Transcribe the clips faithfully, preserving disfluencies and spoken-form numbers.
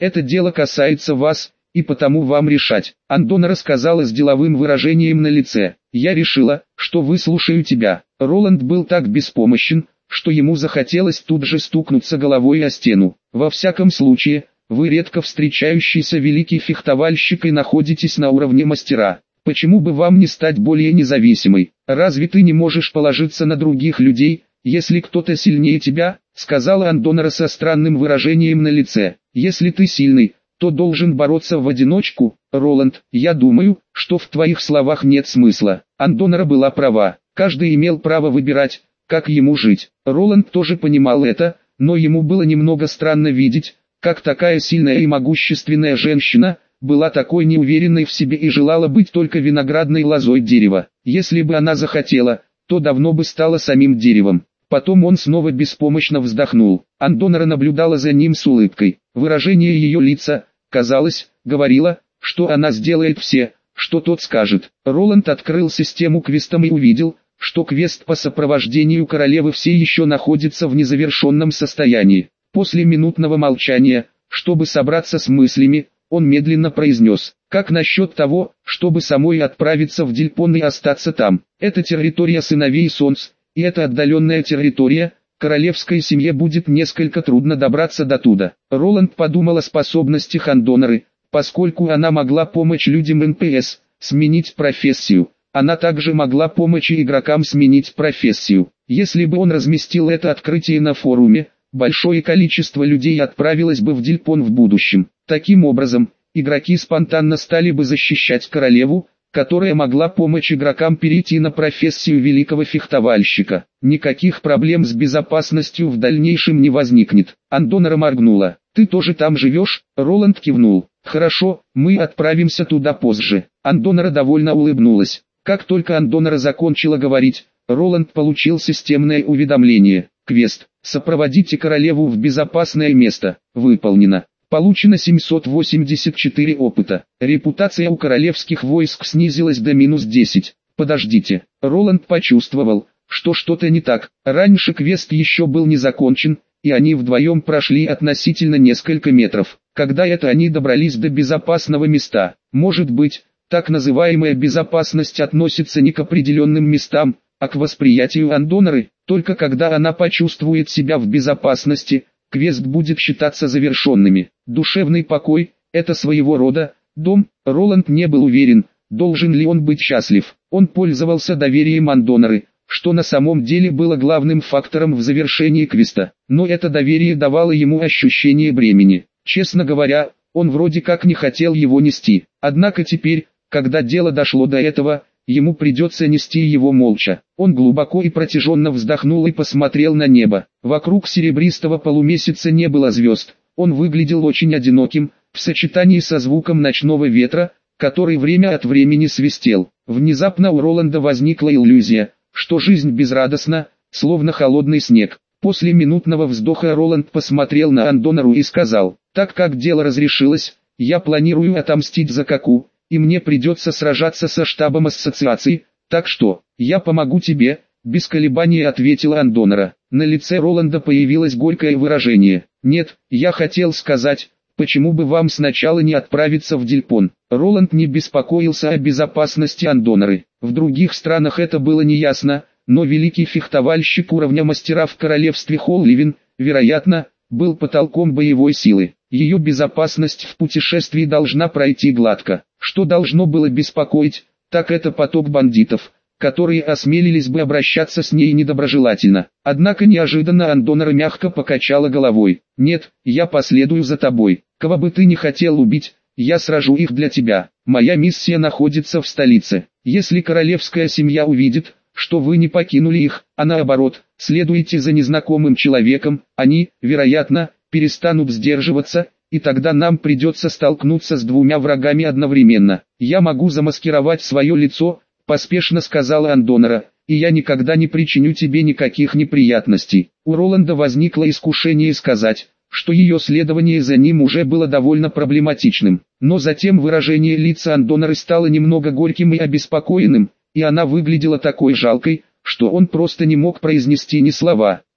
Это дело касается вас, и потому вам решать. Андона рассказала с деловым выражением на лице. Я решила, что выслушаю тебя. Роланд был так беспомощен, что ему захотелось тут же стукнуться головой о стену. Во всяком случае, вы редко встречающийся великий фехтовальщик и находитесь на уровне мастера. Почему бы вам не стать более независимой? Разве ты не можешь положиться на других людей, если кто-то сильнее тебя? Сказала Андонара со странным выражением на лице. Если ты сильный, то должен бороться в одиночку. Роланд, я думаю, что в твоих словах нет смысла. Андонара была права. Каждый имел право выбирать, как ему жить. Роланд тоже понимал это, но ему было немного странно видеть, как такая сильная и могущественная женщина была такой неуверенной в себе и желала быть только виноградной лозой дерева. Если бы она захотела, то давно бы стала самим деревом. Потом он снова беспомощно вздохнул. Андонара наблюдала за ним с улыбкой. Выражение ее лица, казалось, говорило, что она сделает все, что тот скажет. Роланд открыл систему квестом и увидел, что квест по сопровождению королевы все еще находится в незавершенном состоянии. После минутного молчания, чтобы собраться с мыслями, он медленно произнес: «Как насчет того, чтобы самой отправиться в Дильпон и остаться там? Это территория сыновей Солнц, и это отдаленная территория, королевской семье будет несколько трудно добраться до туда». Роланд подумал о способностях Андонары, поскольку она могла помочь людям эн пэ эс сменить профессию. Она также могла помочь и игрокам сменить профессию. Если бы он разместил это открытие на форуме, большое количество людей отправилось бы в Дильпон в будущем. Таким образом, игроки спонтанно стали бы защищать королеву, которая могла помочь игрокам перейти на профессию великого фехтовальщика. Никаких проблем с безопасностью в дальнейшем не возникнет. Андонара моргнула. «Ты тоже там живешь?» Роланд кивнул. «Хорошо, мы отправимся туда позже». Андонара довольно улыбнулась. Как только Андонара закончила говорить, Роланд получил системное уведомление. Квест: «Сопроводите королеву в безопасное место». Выполнено. Получено семьсот восемьдесят четыре опыта. Репутация у королевских войск снизилась до минус десять. Подождите. Роланд почувствовал, что что-то не так. Раньше квест еще был не закончен, и они вдвоем прошли относительно несколько метров. Когда это они добрались до безопасного места? Может быть, так называемая безопасность относится не к определенным местам, а к восприятию Андонары. Только когда она почувствует себя в безопасности, квест будет считаться завершенными. Душевный покой – это своего рода дом. Роланд не был уверен, должен ли он быть счастлив. Он пользовался доверием Андонары, что на самом деле было главным фактором в завершении квеста. Но это доверие давало ему ощущение бремени. Честно говоря, он вроде как не хотел его нести. Однако теперь, когда дело дошло до этого, ему придется нести его молча. Он глубоко и протяженно вздохнул и посмотрел на небо. Вокруг серебристого полумесяца не было звезд. Он выглядел очень одиноким, в сочетании со звуком ночного ветра, который время от времени свистел. Внезапно у Роланда возникла иллюзия, что жизнь безрадостна, словно холодный снег. После минутного вздоха Роланд посмотрел на Андонару и сказал: «Так как дело разрешилось, я планирую отомстить за Каку, и мне придется сражаться со штабом ассоциации, так что, я помогу тебе», — без колебаний ответила Андонара. На лице Роланда появилось горькое выражение. «Нет, я хотел сказать, почему бы вам сначала не отправиться в Дильпон». Роланд не беспокоился о безопасности Андонары. В других странах это было неясно, но великий фехтовальщик уровня мастера в королевстве Холливин, вероятно, был потолком боевой силы. Ее безопасность в путешествии должна пройти гладко. Что должно было беспокоить, так это поток бандитов, которые осмелились бы обращаться с ней недоброжелательно. Однако неожиданно Андонара мягко покачала головой. «Нет, я последую за тобой. Кого бы ты ни хотел убить, я сражу их для тебя. Моя миссия находится в столице. Если королевская семья увидит, что вы не покинули их, а наоборот, следуете за незнакомым человеком, они, вероятно, перестанут сдерживаться, и тогда нам придется столкнуться с двумя врагами одновременно. Я могу замаскировать свое лицо», — поспешно сказала Андонара, «и я никогда не причиню тебе никаких неприятностей». У Роланда возникло искушение сказать, что ее следование за ним уже было довольно проблематичным. Но затем выражение лица Андонары стало немного горьким и обеспокоенным, и она выглядела такой жалкой, что он просто не мог произнести ни слова.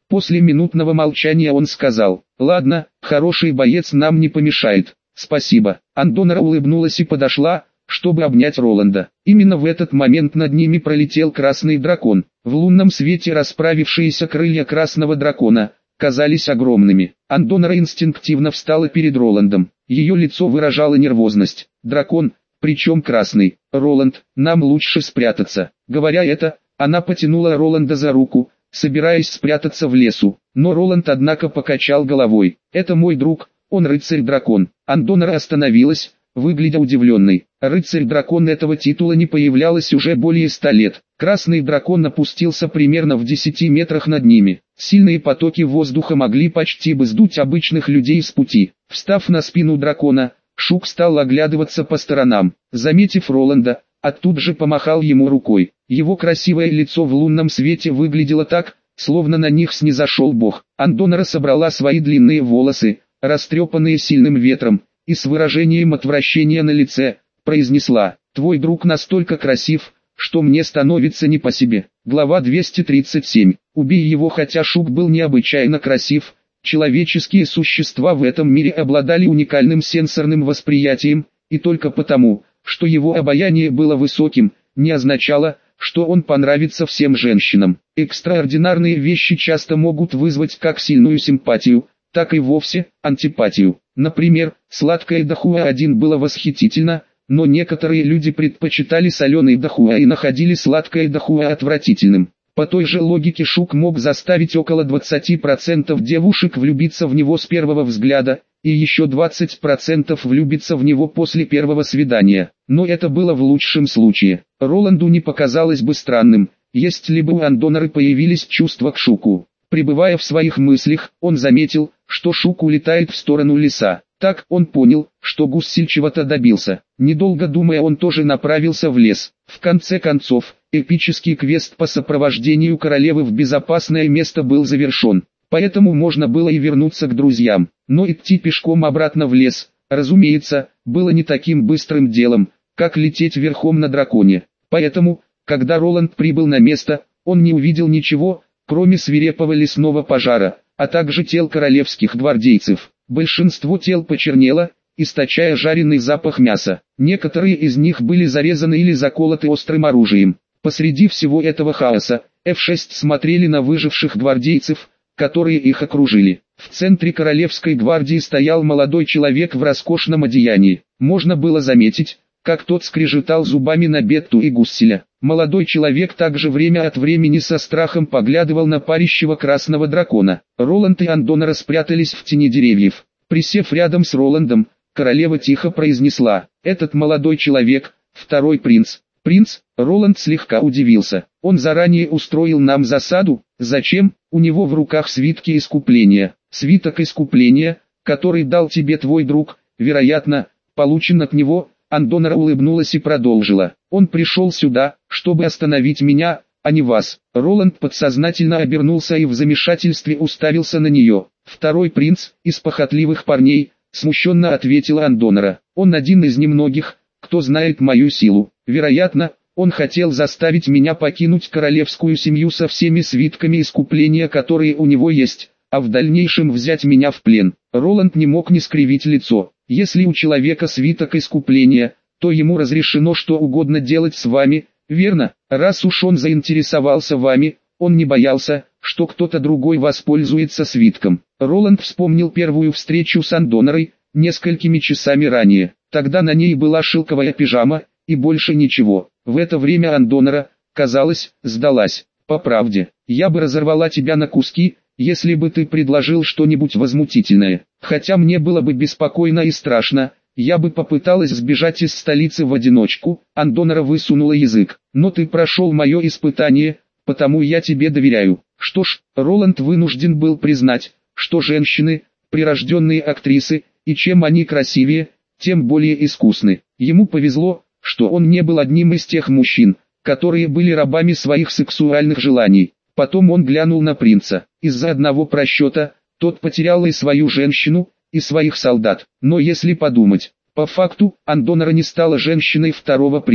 После минутного молчания он сказал: «Ладно, хороший боец нам не помешает. Спасибо». Андонра улыбнулась и подошла, чтобы обнять Роланда. Именно в этот момент над ними пролетел красный дракон. В лунном свете расправившиеся крылья красного дракона казались огромными. Андонра инстинктивно встала перед Роландом. Ее лицо выражало нервозность. «Дракон, причем красный. Роланд, нам лучше спрятаться». Говоря это, она потянула Роланда за руку, собираясь спрятаться в лесу. Но Роланд однако покачал головой. «Это мой друг, он рыцарь-дракон». Андонра остановилась, выглядя удивленной. Рыцарь-дракон этого титула не появлялась уже более ста лет. Красный дракон опустился примерно в десяти метрах над ними. Сильные потоки воздуха могли почти бы сдуть обычных людей с пути. Встав на спину дракона, Шук стал оглядываться по сторонам. Заметив Роланда, оттуда же помахал ему рукой. Его красивое лицо в лунном свете выглядело так, словно на них снизошел бог. Андонра собрала свои длинные волосы, растрепанные сильным ветром, и с выражением отвращения на лице произнесла: «Твой друг настолько красив, что мне становится не по себе». Глава двести тридцать семь. Убей его. Хотя Шук был необычайно красив, человеческие существа в этом мире обладали уникальным сенсорным восприятием, и только потому, что его обаяние было высоким, не означало, что он понравится всем женщинам. Экстраординарные вещи часто могут вызвать как сильную симпатию, так и вовсе антипатию. Например, сладкое дахуа один было восхитительно, но некоторые люди предпочитали соленый дахуа и находили сладкое дахуа отвратительным. По той же логике Шук мог заставить около двадцати процентов девушек влюбиться в него с первого взгляда, и еще двадцать процентов влюбиться в него после первого свидания. Но это было в лучшем случае. Роланду не показалось бы странным, если бы у Андонры появились чувства к Шуку. Пребывая в своих мыслях, он заметил, что Шук улетает в сторону леса. Так он понял, что Гуссель чего-то добился. Недолго думая, он тоже направился в лес. В конце концов, эпический квест по сопровождению королевы в безопасное место был завершен. Поэтому можно было и вернуться к друзьям. Но идти пешком обратно в лес, разумеется, было не таким быстрым делом, как лететь верхом на драконе. Поэтому, когда Роланд прибыл на место, он не увидел ничего, кроме свирепого лесного пожара, а также тел королевских гвардейцев. Большинство тел почернело, источая жареный запах мяса. Некоторые из них были зарезаны или заколоты острым оружием. Посреди всего этого хаоса, эф шесть смотрели на выживших гвардейцев, которые их окружили. В центре королевской гвардии стоял молодой человек в роскошном одеянии. Можно было заметить, как тот скрежетал зубами на Бетту и Гусселя. Молодой человек также время от времени со страхом поглядывал на парящего красного дракона. Роланд и Андонра спрятались в тени деревьев. Присев рядом с Роландом, королева тихо произнесла: «Этот молодой человек, второй принц». «Принц?» Роланд слегка удивился. «Он заранее устроил нам засаду? Зачем?» «У него в руках свитки искупления». «Свиток искупления, который дал тебе твой друг, вероятно, получен от него». Андонра улыбнулась и продолжила: «Он пришел сюда, чтобы остановить меня, а не вас». Роланд подсознательно обернулся и в замешательстве уставился на нее. «Второй принц, из похотливых парней», смущенно ответила Андонра. «Он один из немногих, кто знает мою силу. Вероятно, он хотел заставить меня покинуть королевскую семью со всеми свитками искупления, которые у него есть, а в дальнейшем взять меня в плен». Роланд не мог не скривить лицо. «Если у человека свиток искупления, то ему разрешено что угодно делать с вами, верно? Раз уж он заинтересовался вами, он не боялся, что кто-то другой воспользуется свитком». Роланд вспомнил первую встречу с Андонрой, несколькими часами ранее. Тогда на ней была шелковая пижама, и больше ничего. В это время Андонра, казалось, сдалась. «По правде, я бы разорвала тебя на куски, если бы ты предложил что-нибудь возмутительное. Хотя мне было бы беспокойно и страшно, я бы попыталась сбежать из столицы в одиночку». Андонра высунула язык. «Но ты прошел мое испытание, потому я тебе доверяю». Что ж, Роланд вынужден был признать, что женщины, прирожденные актрисы, и чем они красивее, тем более искусны. Ему повезло, что он не был одним из тех мужчин, которые были рабами своих сексуальных желаний. Потом он глянул на принца. Из-за одного просчета, тот потерял и свою женщину, и своих солдат. Но если подумать, по факту, Андонра не стала женщиной второго принца.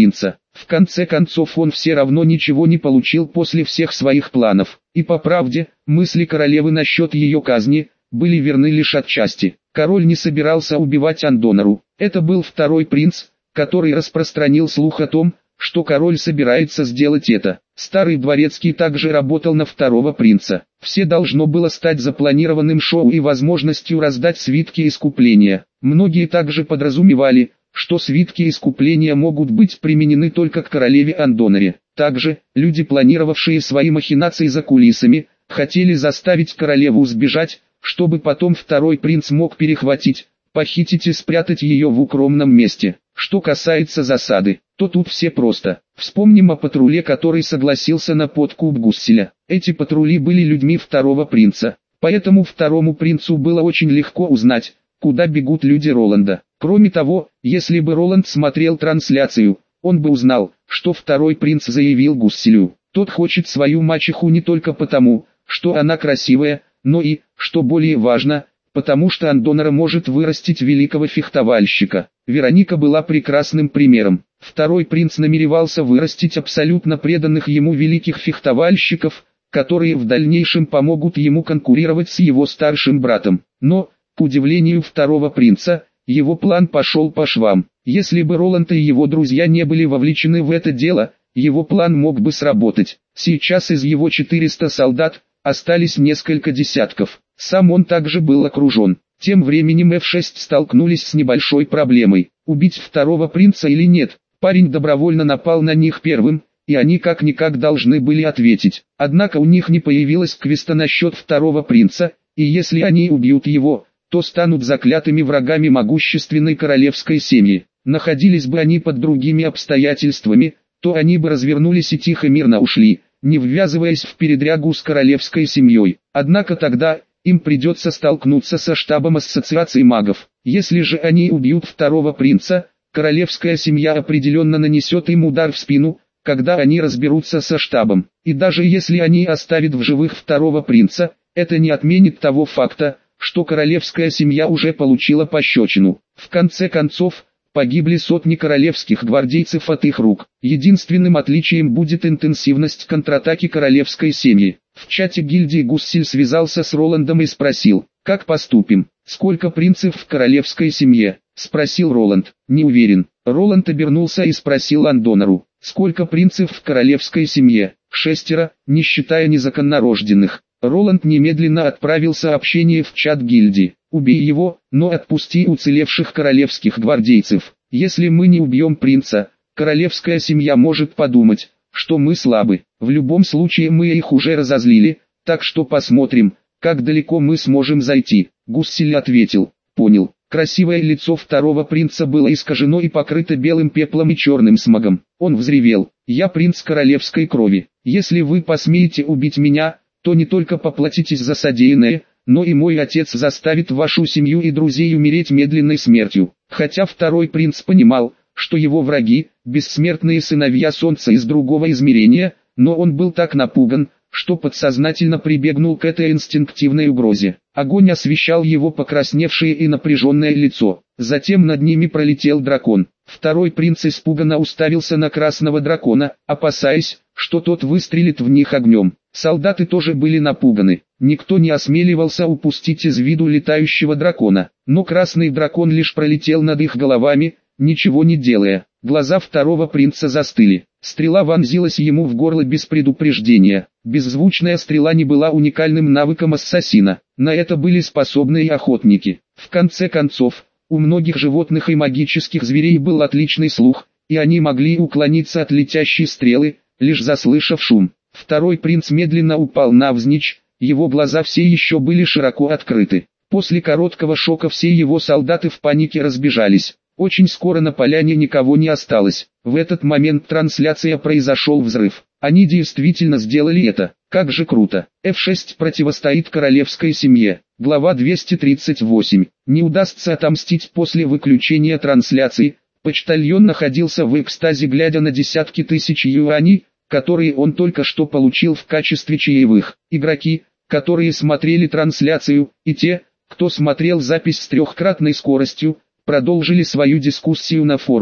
В конце концов он все равно ничего не получил после всех своих планов. И по правде, мысли королевы насчет ее казни были верны лишь отчасти. Король не собирался убивать Андонору. Это был второй принц, который распространил слух о том, что король собирается сделать это. Старый дворецкий также работал на второго принца. Все должно было стать запланированным шоу и возможностью раздать свитки искупления. Многие также подразумевали, что свитки искупления могут быть применены только к королеве Андоноре. Также, люди, планировавшие свои махинации за кулисами, хотели заставить королеву сбежать, чтобы потом второй принц мог перехватить, похитить и спрятать ее в укромном месте. Что касается засады, то тут все просто. Вспомним о патруле, который согласился на подкуп Гусселя. Эти патрули были людьми второго принца, поэтому второму принцу было очень легко узнать, куда бегут люди Роланда. Кроме того, если бы Роланд смотрел трансляцию, он бы узнал, что второй принц заявил Гусселю: тот хочет свою мачеху не только потому, что она красивая, но и, что более важно, потому что Андонора может вырастить великого фехтовальщика. Вероника была прекрасным примером. Второй принц намеревался вырастить абсолютно преданных ему великих фехтовальщиков, которые в дальнейшем помогут ему конкурировать с его старшим братом. Но, к удивлению второго принца, его план пошел по швам. Если бы Роланд и его друзья не были вовлечены в это дело, его план мог бы сработать. Сейчас из его четырёхсот солдат остались несколько десятков. Сам он также был окружен. Тем временем эф шесть столкнулись с небольшой проблемой. Убить второго принца или нет? Парень добровольно напал на них первым, и они как-никак должны были ответить. Однако у них не появилось квеста насчет второго принца, и если они убьют его, то станут заклятыми врагами могущественной королевской семьи. Находились бы они под другими обстоятельствами, то они бы развернулись и тихо мирно ушли, не ввязываясь в передрягу с королевской семьей. Однако тогда им придется столкнуться со штабом ассоциации магов. Если же они убьют второго принца, королевская семья определенно нанесет им удар в спину, когда они разберутся со штабом. И даже если они оставят в живых второго принца, это не отменит того факта, что королевская семья уже получила пощечину. В конце концов, погибли сотни королевских гвардейцев от их рук. Единственным отличием будет интенсивность контратаки королевской семьи. В чате гильдии Гуссель связался с Роландом и спросил: «Как поступим? Сколько принцев в королевской семье?» — спросил Роланд. «Не уверен». Роланд обернулся и спросил Андонору: «Сколько принцев в королевской семье?» «Шестеро, не считая незаконнорожденных». Роланд немедленно отправил сообщение в чат гильдии: «Убей его, но отпусти уцелевших королевских гвардейцев. Если мы не убьем принца, королевская семья может подумать, что мы слабы. В любом случае мы их уже разозлили, так что посмотрим, как далеко мы сможем зайти». Гуссель ответил: «Понял». Красивое лицо второго принца было искажено и покрыто белым пеплом и черным смогом. Он взревел: «Я принц королевской крови. Если вы посмеете убить меня, то не только поплатитесь за содеянное, но и мой отец заставит вашу семью и друзей умереть медленной смертью». Хотя второй принц понимал, что его враги – бессмертные сыновья солнца из другого измерения, но он был так напуган, что подсознательно прибегнул к этой инстинктивной угрозе. Огонь освещал его покрасневшее и напряженное лицо. Затем над ними пролетел дракон. Второй принц испуганно уставился на красного дракона, опасаясь, что тот выстрелит в них огнем. Солдаты тоже были напуганы. Никто не осмеливался упустить из виду летающего дракона. Но красный дракон лишь пролетел над их головами, ничего не делая. Глаза второго принца застыли. Стрела вонзилась ему в горло без предупреждения. Беззвучная стрела не была уникальным навыком ассасина. На это были способны и охотники. В конце концов, у многих животных и магических зверей был отличный слух, и они могли уклониться от летящей стрелы, лишь заслышав шум. Второй принц медленно упал навзничь, его глаза все еще были широко открыты. После короткого шока все его солдаты в панике разбежались. Очень скоро на поляне никого не осталось. В этот момент трансляция произошел взрыв. Они действительно сделали это. Как же круто. эф шесть противостоит королевской семье. Глава двести тридцать восемь. Не удастся отомстить после выключения трансляции. Почтальон находился в экстазе, глядя на десятки тысяч юаней, которые он только что получил в качестве чаевых. Игроки, которые смотрели трансляцию, и те, кто смотрел запись с трехкратной скоростью, продолжили свою дискуссию на форуме.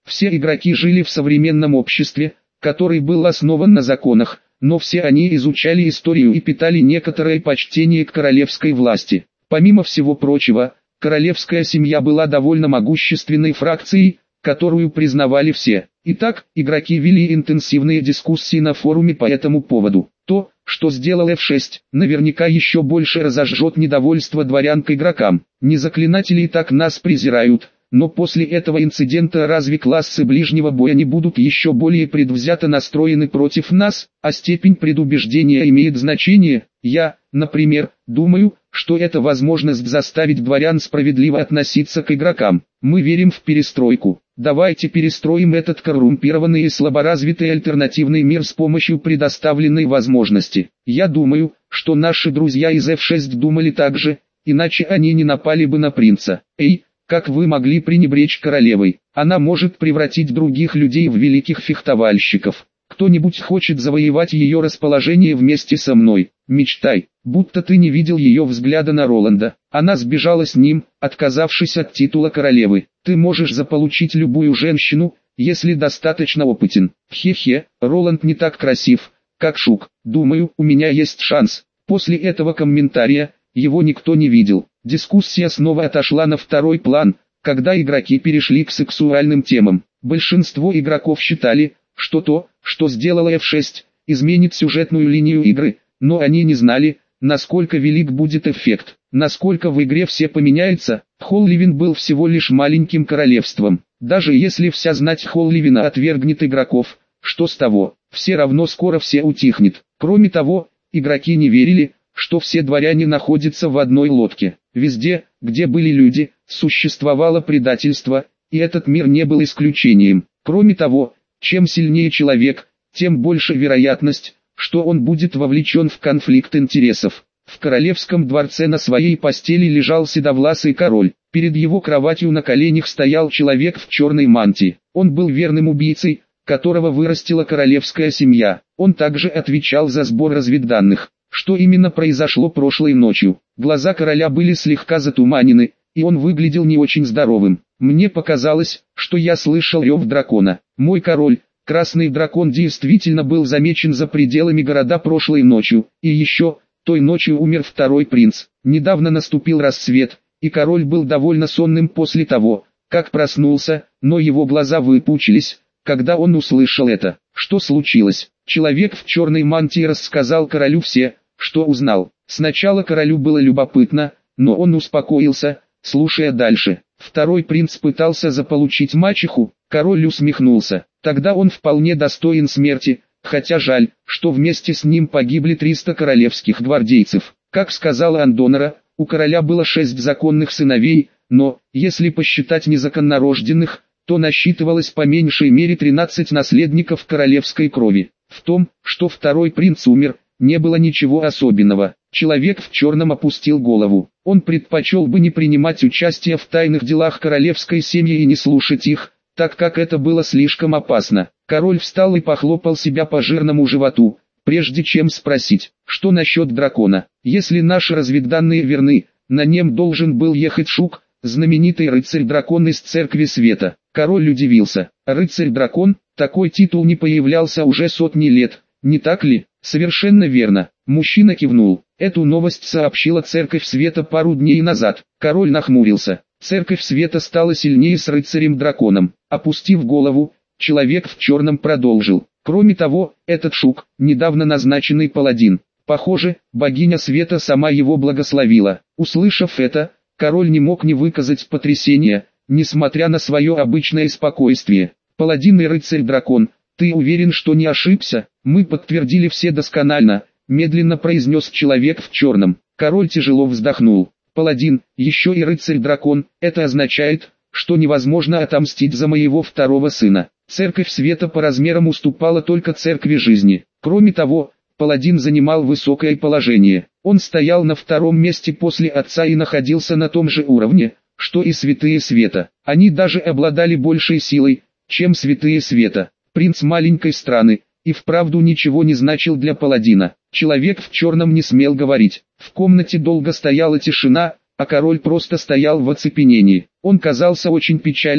Все игроки жили в современном обществе, который был основан на законах, но все они изучали историю и питали некоторое почтение к королевской власти. Помимо всего прочего, королевская семья была довольно могущественной фракцией, которую признавали все. Итак, игроки вели интенсивные дискуссии на форуме по этому поводу. То, что сделал эф шесть, наверняка еще больше разожжет недовольство дворян к игрокам. Не заклинатели и так нас презирают, но после этого инцидента разве классы ближнего боя не будут еще более предвзято настроены против нас, а степень предубеждения имеет значение? Я, например, думаю, что это возможность заставить дворян справедливо относиться к игрокам. Мы верим в перестройку. Давайте перестроим этот коррумпированный и слаборазвитый альтернативный мир с помощью предоставленной возможности. Я думаю, что наши друзья из эф шесть думали так же, иначе они не напали бы на принца. Эй, как вы могли пренебречь королевой? Она может превратить других людей в великих фехтовальщиков. Кто-нибудь хочет завоевать ее расположение вместе со мной? Мечтай, будто ты не видел ее взгляда на Роланда. Она сбежала с ним, отказавшись от титула королевы. Ты можешь заполучить любую женщину, если достаточно опытен. Хе-хе, Роланд не так красив, как Шук. Думаю, у меня есть шанс. После этого комментария, его никто не видел. Дискуссия снова отошла на второй план, когда игроки перешли к сексуальным темам. Большинство игроков считали, что то, что сделала эф шесть, изменит сюжетную линию игры, но они не знали, насколько велик будет эффект, насколько в игре все поменяется. Холливин был всего лишь маленьким королевством. Даже если вся знать Холливина отвергнет игроков, что с того, все равно скоро все утихнет. Кроме того, игроки не верили, что все дворяне находятся в одной лодке. Везде, где были люди, существовало предательство, и этот мир не был исключением. Кроме того, чем сильнее человек, тем больше вероятность, что он будет вовлечен в конфликт интересов. В королевском дворце на своей постели лежал седовласый король. Перед его кроватью на коленях стоял человек в черной мантии. Он был верным убийцей, которого вырастила королевская семья. Он также отвечал за сбор разведданных. Что именно произошло прошлой ночью? Глаза короля были слегка затуманены, и он выглядел не очень здоровым. Мне показалось, что я слышал рев дракона. Мой король, красный дракон, действительно был замечен за пределами города прошлой ночью. И еще, той ночью умер второй принц. Недавно наступил рассвет, и король был довольно сонным после того, как проснулся, но его глаза выпучились, когда он услышал это. Что случилось? Человек в черной мантии рассказал королю все, что узнал. Сначала королю было любопытно, но он успокоился, слушая дальше. Второй принц пытался заполучить мачеху, король усмехнулся. Тогда он вполне достоин смерти, хотя жаль, что вместе с ним погибли триста королевских гвардейцев. Как сказала Андонора, у короля было шесть законных сыновей, но, если посчитать незаконнорожденных, то насчитывалось по меньшей мере тринадцать наследников королевской крови. В том, что второй принц умер, не было ничего особенного. Человек в черном опустил голову. Он предпочел бы не принимать участие в тайных делах королевской семьи и не слушать их, так как это было слишком опасно. Король встал и похлопал себя по жирному животу, прежде чем спросить, что насчет дракона. Если наши разведданные верны, на нем должен был ехать Шук, знаменитый рыцарь-дракон из Церкви Света. Король удивился. Рыцарь-дракон, такой титул не появлялся уже сотни лет, не так ли? Совершенно верно. Мужчина кивнул. Эту новость сообщила Церковь Света пару дней назад. Король нахмурился. Церковь Света стала сильнее с рыцарем-драконом. Опустив голову, человек в черном продолжил. Кроме того, этот Шук, недавно назначенный паладин. Похоже, богиня Света сама его благословила. Услышав это, король не мог не выказать потрясения, несмотря на свое обычное спокойствие. Паладин и рыцарь-дракон, ты уверен, что не ошибся? Мы подтвердили все досконально, медленно произнес человек в черном. Король тяжело вздохнул. Паладин, еще и рыцарь-дракон, это означает, что невозможно отомстить за моего второго сына. Церковь Света по размерам уступала только Церкви Жизни. Кроме того, паладин занимал высокое положение. Он стоял на втором месте после отца и находился на том же уровне, что и Святые Света. Они даже обладали большей силой, чем Святые Света. Принц маленькой страны, и вправду ничего не значил для паладина. Человек в черном не смел говорить. В комнате долго стояла тишина, а король просто стоял в оцепенении. Он казался очень печальным,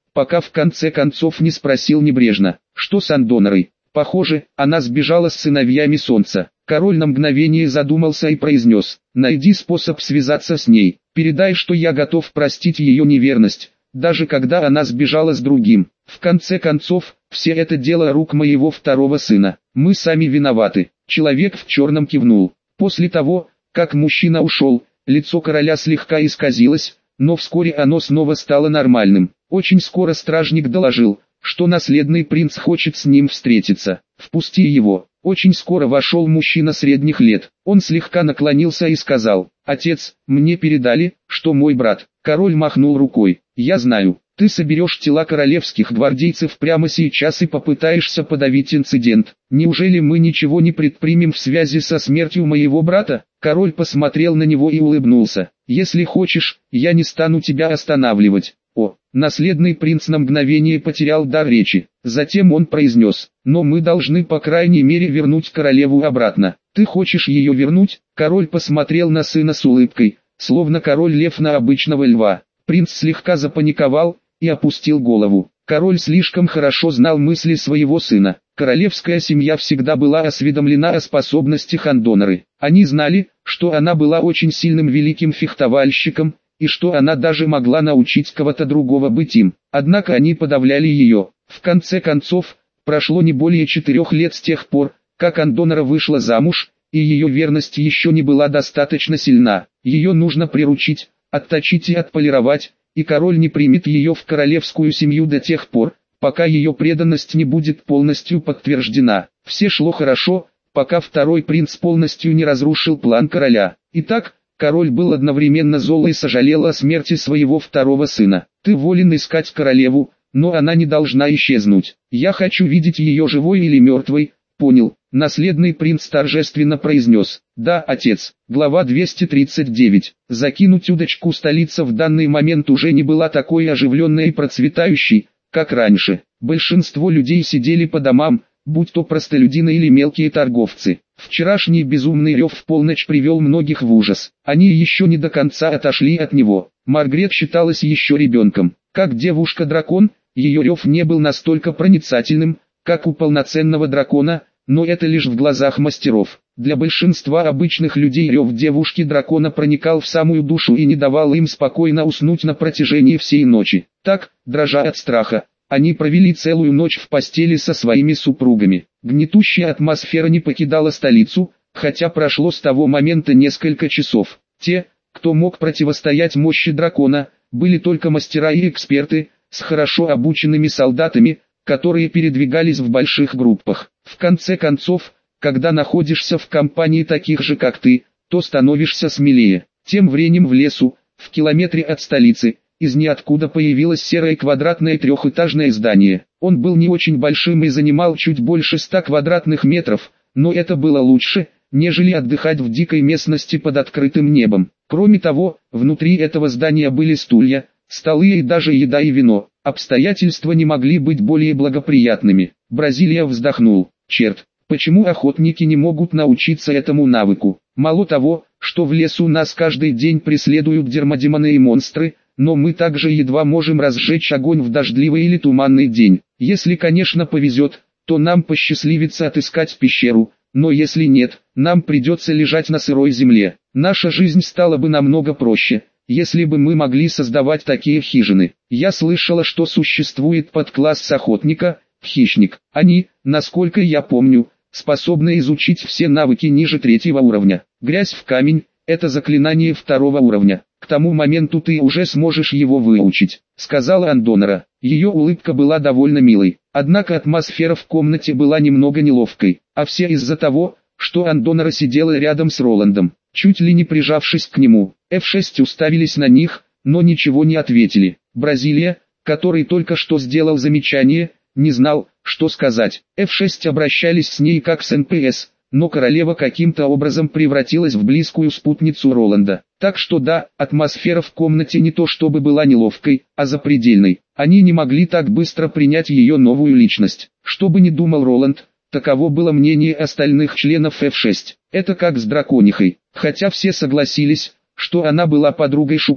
пока в конце концов не спросил небрежно: «Что с Андонорой?» «Похоже, она сбежала с сыновьями Солнца». Король на мгновение задумался и произнес: «Найди способ связаться с ней. Передай, что я готов простить ее неверность, даже когда она сбежала с другим. В конце концов, все это дело рук моего второго сына. Мы сами виноваты». Человек в черном кивнул. После того, как мужчина ушел, лицо короля слегка исказилось, но вскоре оно снова стало нормальным. Очень скоро стражник доложил, что наследный принц хочет с ним встретиться. «Впусти его». Очень скоро вошел мужчина средних лет. Он слегка наклонился и сказал: «Отец, мне передали, что мой брат». Король махнул рукой: «Я знаю. Ты соберешь тела королевских гвардейцев прямо сейчас и попытаешься подавить инцидент. Неужели мы ничего не предпримем в связи со смертью моего брата?» Король посмотрел на него и улыбнулся: «Если хочешь, я не стану тебя останавливать». О, наследный принц на мгновение потерял дар речи. Затем он произнес: «Но мы должны по крайней мере вернуть королеву обратно». «Ты хочешь ее вернуть?» Король посмотрел на сына с улыбкой, словно король лев на обычного льва. Принц слегка запаниковал и опустил голову. Король слишком хорошо знал мысли своего сына. Королевская семья всегда была осведомлена о способностях Андоноры. Они знали, что она была очень сильным великим фехтовальщиком, и что она даже могла научить кого-то другого быть им. Однако они подавляли ее. В конце концов, прошло не более четырех лет с тех пор, как Андонора вышла замуж, и ее верность еще не была достаточно сильна. Ее нужно приручить, отточить и отполировать, и король не примет ее в королевскую семью до тех пор, пока ее преданность не будет полностью подтверждена. Все шло хорошо, пока второй принц полностью не разрушил план короля. Итак, король был одновременно зол и сожалел о смерти своего второго сына. «Ты волен искать королеву, но она не должна исчезнуть. Я хочу видеть ее живой или мертвой». «Понял», — наследный принц торжественно произнес. «Да, отец». Глава двести тридцать девять. Закинуть удочку столица в данный момент уже не была такой оживленной и процветающей, как раньше. Большинство людей сидели по домам, будь то простолюдины или мелкие торговцы. Вчерашний безумный рев в полночь привел многих в ужас. Они еще не до конца отошли от него. Маргарет считалась еще ребенком. Как девушка-дракон, ее рев не был настолько проницательным, как у полноценного дракона, но это лишь в глазах мастеров. Для большинства обычных людей рев девушки-дракона проникал в самую душу и не давал им спокойно уснуть на протяжении всей ночи. Так, дрожа от страха, они провели целую ночь в постели со своими супругами. Гнетущая атмосфера не покидала столицу, хотя прошло с того момента несколько часов. Те, кто мог противостоять мощи дракона, были только мастера и эксперты, с хорошо обученными солдатами, которые передвигались в больших группах. В конце концов, когда находишься в компании таких же как ты, то становишься смелее. Тем временем в лесу, в километре от столицы, из ниоткуда появилось серое квадратное трехэтажное здание. Он был не очень большим и занимал чуть больше ста квадратных метров, но это было лучше, нежели отдыхать в дикой местности под открытым небом. Кроме того, внутри этого здания были стулья, столы и даже еда и вино. Обстоятельства не могли быть более благоприятными. Бразилия вздохнул. Черт, почему охотники не могут научиться этому навыку? Мало того, что в лесу нас каждый день преследуют дермодемоны и монстры, но мы также едва можем разжечь огонь в дождливый или туманный день. Если, конечно, повезет, то нам посчастливится отыскать пещеру, но если нет, нам придется лежать на сырой земле. Наша жизнь стала бы намного проще, если бы мы могли создавать такие хижины. Я слышала, что существует подкласс охотника, хищник. Они, насколько я помню, способны изучить все навыки ниже третьего уровня. Грязь в камень – это заклинание второго уровня. К тому моменту ты уже сможешь его выучить, сказала Андонора. Ее улыбка была довольно милой. Однако атмосфера в комнате была немного неловкой, а все из-за того, что Андонора сидела рядом с Роландом, чуть ли не прижавшись к нему. эф шесть уставились на них, но ничего не ответили. Бразилия, который только что сделал замечание, не знал, что сказать. эф шесть обращались с ней как с эн пэ эс, но королева каким-то образом превратилась в близкую спутницу Роланда. Так что да, атмосфера в комнате не то чтобы была неловкой, а запредельной. Они не могли так быстро принять ее новую личность. Что бы ни думал Роланд, таково было мнение остальных членов эф шесть. Это как с драконихой. Хотя все согласились, что она была подругой Шука,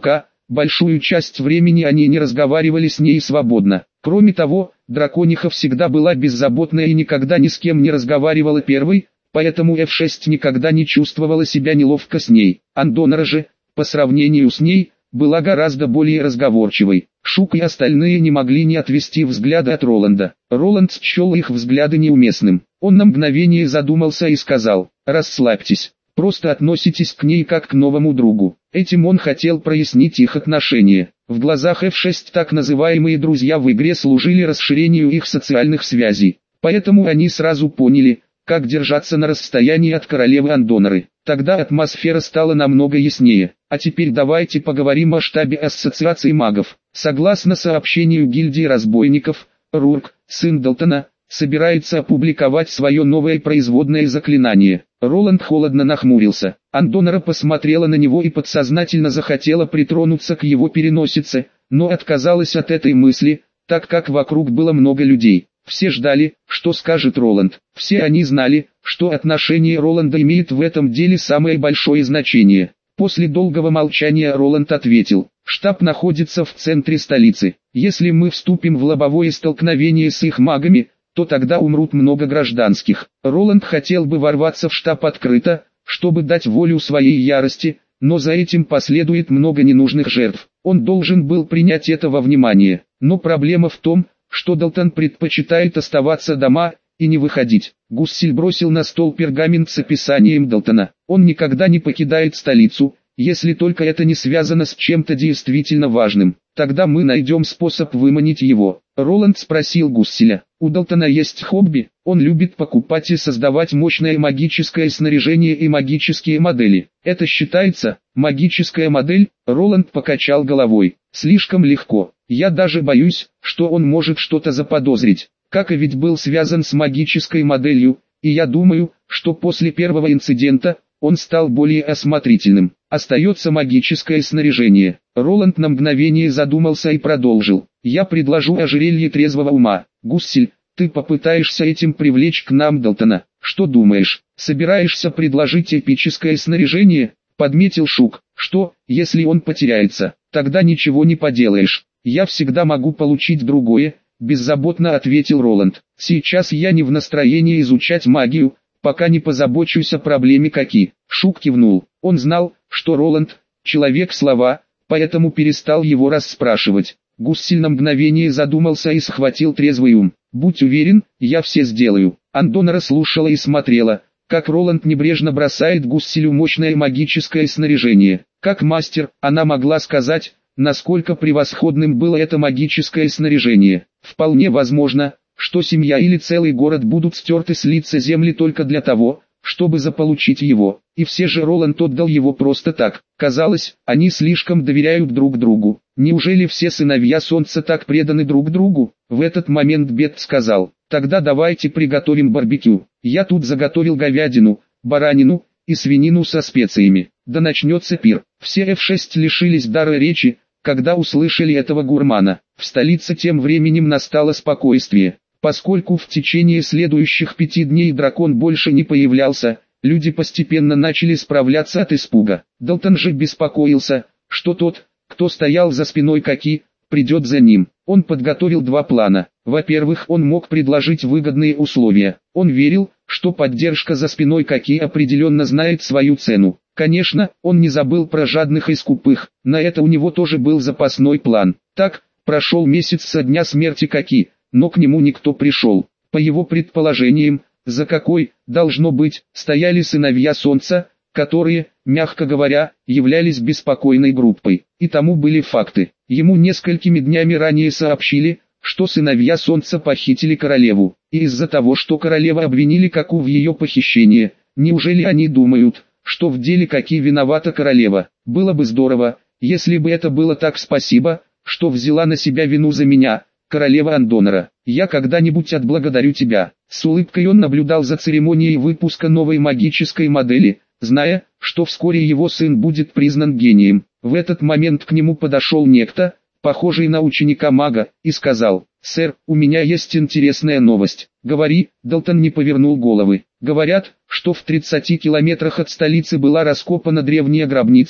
большую часть времени они не разговаривали с ней свободно. Кроме того, дракониха всегда была беззаботна и никогда ни с кем не разговаривала первой, поэтому эф шесть никогда не чувствовала себя неловко с ней. Андонра же, по сравнению с ней, была гораздо более разговорчивой. Шук и остальные не могли не отвести взгляда от Роланда. Роланд счел их взгляды неуместным. Он на мгновение задумался и сказал: «Расслабьтесь, просто относитесь к ней как к новому другу». Этим он хотел прояснить их отношения. В глазах эф шесть так называемые друзья в игре служили расширению их социальных связей. Поэтому они сразу поняли, как держаться на расстоянии от королевы Андонры. Тогда атмосфера стала намного яснее. А теперь давайте поговорим о штабе Ассоциации магов. Согласно сообщению гильдии разбойников, Рурк, сын Далтона, собирается опубликовать свое новое производное заклинание. Роланд холодно нахмурился. Андонра посмотрела на него и подсознательно захотела притронуться к его переносице, но отказалась от этой мысли, так как вокруг было много людей. Все ждали, что скажет Роланд. Все они знали, что отношение Роланда имеет в этом деле самое большое значение. После долгого молчания Роланд ответил: «Штаб находится в центре столицы. Если мы вступим в лобовое столкновение с их магами, то тогда умрут много гражданских». Роланд хотел бы ворваться в штаб открыто, чтобы дать волю своей ярости, но за этим последует много ненужных жертв. Он должен был принять это во внимание. Но проблема в том, что Далтон предпочитает оставаться дома и не выходить. Гуссель бросил на стол пергамент с описанием Далтона. Он никогда не покидает столицу, если только это не связано с чем-то действительно важным. Тогда мы найдем способ выманить его. Роланд спросил Гусселя: «У Далтона есть хобби?» Он любит покупать и создавать мощное магическое снаряжение и магические модели. Это считается магическая модель? Роланд покачал головой. Слишком легко. Я даже боюсь, что он может что-то заподозрить. Как и ведь был связан с магической моделью, и я думаю, что после первого инцидента он стал более осмотрительным. Остается магическое снаряжение. Роланд на мгновение задумался и продолжил: «Я предложу ожерелье трезвого ума. Гуссель, ты попытаешься этим привлечь к нам Далтона. Что думаешь, собираешься предложить эпическое снаряжение?» Подметил Шук. «Что, если он потеряется? Тогда ничего не поделаешь. Я всегда могу получить другое», беззаботно ответил Роланд. «Сейчас я не в настроении изучать магию, пока не позабочусь о проблеме Каки». Шук кивнул. Он знал, что Роланд — человек слова, поэтому перестал его расспрашивать. Гуссель на мгновение задумался и схватил трезвый ум. «Будь уверен, я все сделаю». Андонра слушала и смотрела, как Роланд небрежно бросает Гусселю мощное магическое снаряжение. Как мастер, она могла сказать, насколько превосходным было это магическое снаряжение. Вполне возможно, что семья или целый город будут стерты с лица земли только для того, чтобы заполучить его. И все же Роланд отдал его просто так. Казалось, они слишком доверяют друг другу. Неужели все сыновья Солнца так преданы друг другу? В этот момент Бет сказал: «Тогда давайте приготовим барбекю. Я тут заготовил говядину, баранину и свинину со специями. Да начнется пир». Все эф шесть лишились дара речи, когда услышали этого гурмана. В столице тем временем настало спокойствие. Поскольку в течение следующих пяти дней дракон больше не появлялся, люди постепенно начали справляться от испуга. Далтон же беспокоился, что тот, кто стоял за спиной Каки, придет за ним. Он подготовил два плана. Во-первых, он мог предложить выгодные условия. Он верил, что поддержка за спиной Каки определенно знает свою цену. Конечно, он не забыл про жадных и скупых, на это у него тоже был запасной план. Так, прошел месяц со дня смерти Каки, но к нему никто пришел. По его предположениям, за Какой, должно быть, стояли сыновья Солнца, которые, мягко говоря, являлись беспокойной группой. И тому были факты. Ему несколькими днями ранее сообщили, что сыновья Солнца похитили королеву. И из-за того, что королева обвинили Каку в ее похищении, неужели они думают, что в деле Каки виновата королева? Было бы здорово, если бы это было так. Спасибо, что взяла на себя вину за меня, королева Андонра. Я когда-нибудь отблагодарю тебя». С улыбкой он наблюдал за церемонией выпуска новой магической модели, зная, что вскоре его сын будет признан гением. В этот момент к нему подошел некто, похожий на ученика-мага, и сказал: «Сэр, у меня есть интересная новость». «Говори», Далтон не повернул головы. «Говорят, что в тридцати километрах от столицы была раскопана древняя гробница,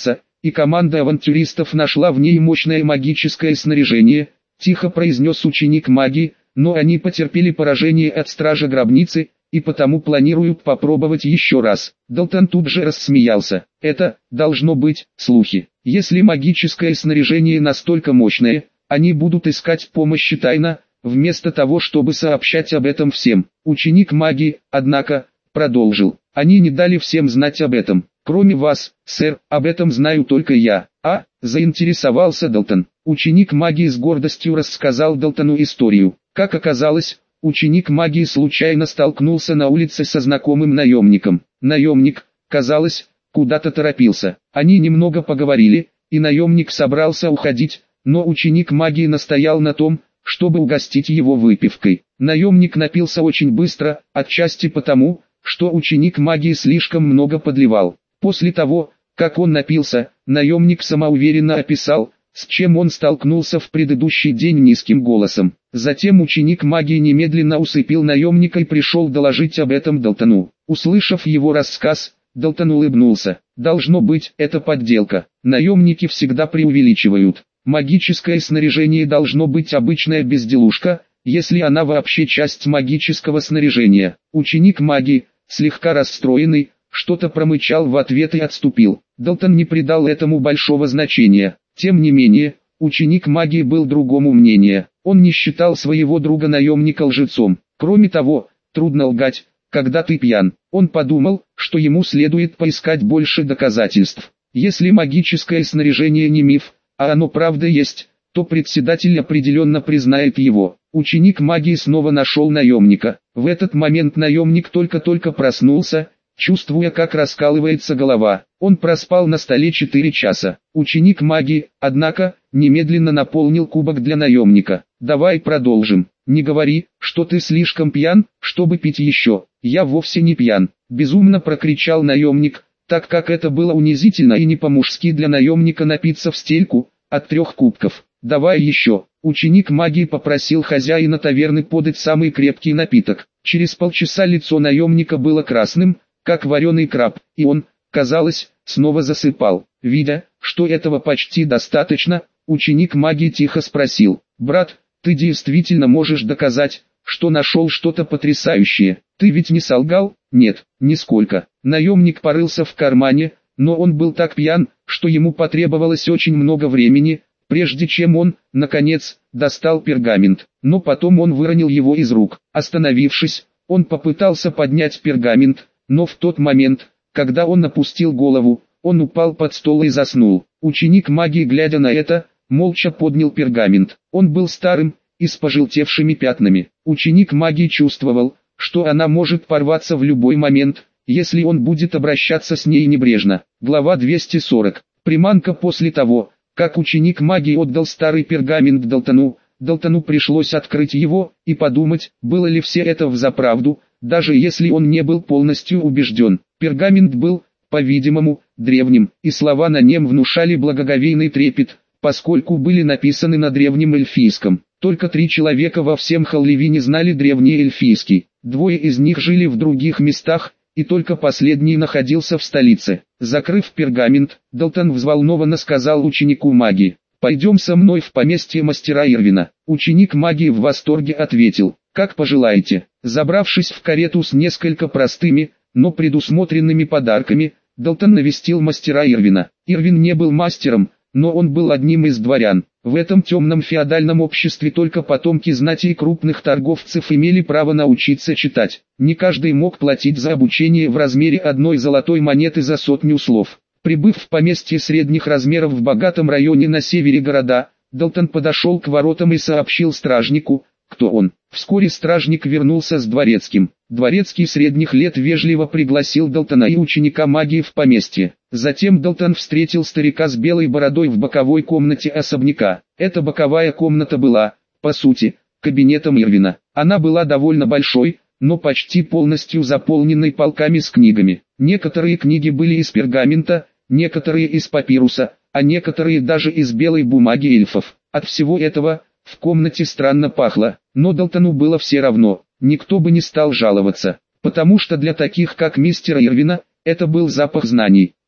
и команда авантюристов нашла в ней мощное магическое снаряжение, тихо произнес ученик магии, но они потерпели поражение от стража гробницы, и потому планируют попробовать еще раз. Далтон тут же рассмеялся. Это, должно быть, слухи. Если магическое снаряжение настолько мощное, они будут искать помощи тайно, вместо того, чтобы сообщать об этом всем. Ученик магии, однако, продолжил. Они не дали всем знать об этом. Кроме вас, сэр, об этом знаю только я. А, заинтересовался Далтон. Ученик магии с гордостью рассказал Далтону историю. Как оказалось, ученик магии случайно столкнулся на улице со знакомым наемником. Наемник, казалось, куда-то торопился. Они немного поговорили, и наемник собрался уходить, но ученик магии настоял на том, чтобы угостить его выпивкой. Наемник напился очень быстро, отчасти потому, что ученик магии слишком много подливал. После того, как он напился, наемник самоуверенно описал, с чем он столкнулся в предыдущий день низким голосом. Затем ученик магии немедленно усыпил наемника и пришел доложить об этом Далтону. Услышав его рассказ, Далтон улыбнулся. Должно быть, это подделка. Наемники всегда преувеличивают. Магическое снаряжение должно быть обычная безделушка, если она вообще часть магического снаряжения. Ученик магии, слегка расстроенный, что-то промычал в ответ и отступил. Далтон не придал этому большого значения. Тем не менее, ученик магии был другому мнения. Он не считал своего друга-наемника лжецом. Кроме того, трудно лгать, когда ты пьян. Он подумал, что ему следует поискать больше доказательств. Если магическое снаряжение не миф, а оно правда есть, то председатель определенно признает его. Ученик магии снова нашел наемника. В этот момент наемник только-только проснулся, чувствуя, как раскалывается голова. Он проспал на столе четыре часа. Ученик магии, однако, немедленно наполнил кубок для наемника. «Давай продолжим. Не говори, что ты слишком пьян, чтобы пить еще. Я вовсе не пьян», — безумно прокричал наемник, так как это было унизительно и не по-мужски для наемника напиться в стельку от трех кубков. «Давай еще». Ученик магии попросил хозяина таверны подать самый крепкий напиток. Через полчаса лицо наемника было красным, как вареный краб, и он, казалось, снова засыпал. Видя, что этого почти достаточно, ученик магии тихо спросил: «Брат, ты действительно можешь доказать, что нашел что-то потрясающее? Ты ведь не солгал?» «Нет, нисколько». Наемник порылся в кармане, но он был так пьян, что ему потребовалось очень много времени, прежде чем он, наконец, достал пергамент. Но потом он выронил его из рук. Остановившись, он попытался поднять пергамент, но в тот момент, когда он опустил голову, он упал под стол и заснул. Ученик магии, глядя на это, молча поднял пергамент. Он был старым и с пожелтевшими пятнами. Ученик магии чувствовал, что она может порваться в любой момент, если он будет обращаться с ней небрежно. Глава двести сорок. Приманка. После того, как ученик магии отдал старый пергамент Далтону, Далтону пришлось открыть его и подумать, было ли все это взаправду, даже если он не был полностью убежден. Пергамент был, по-видимому, древним, и слова на нем внушали благоговейный трепет, поскольку были написаны на древнем эльфийском. Только три человека во всем Халливине знали древний эльфийский, двое из них жили в других местах, и только последний находился в столице. Закрыв пергамент, Далтон взволнованно сказал ученику магии: «Пойдем со мной в поместье мастера Ирвина». Ученик магии в восторге ответил: «Как пожелаете». Забравшись в карету с несколько простыми, но предусмотренными подарками, Далтон навестил мастера Ирвина. Ирвин не был мастером, но он был одним из дворян. В этом темном феодальном обществе только потомки знати и крупных торговцев имели право научиться читать. Не каждый мог платить за обучение в размере одной золотой монеты за сотню слов. Прибыв в поместье средних размеров в богатом районе на севере города, Далтон подошел к воротам и сообщил стражнику, кто он. Вскоре стражник вернулся с дворецким. Дворецкий средних лет вежливо пригласил Далтона и ученика магии в поместье. Затем Далтон встретил старика с белой бородой в боковой комнате особняка. Эта боковая комната была, по сути, кабинетом Ирвина. Она была довольно большой, но почти полностью заполненной полками с книгами. Некоторые книги были из пергамента, некоторые из папируса, а некоторые даже из белой бумаги эльфов. От всего этого в комнате странно пахло, но Далтону было все равно. Никто бы не стал жаловаться, потому что для таких как мистера Ирвина, это был запах знаний.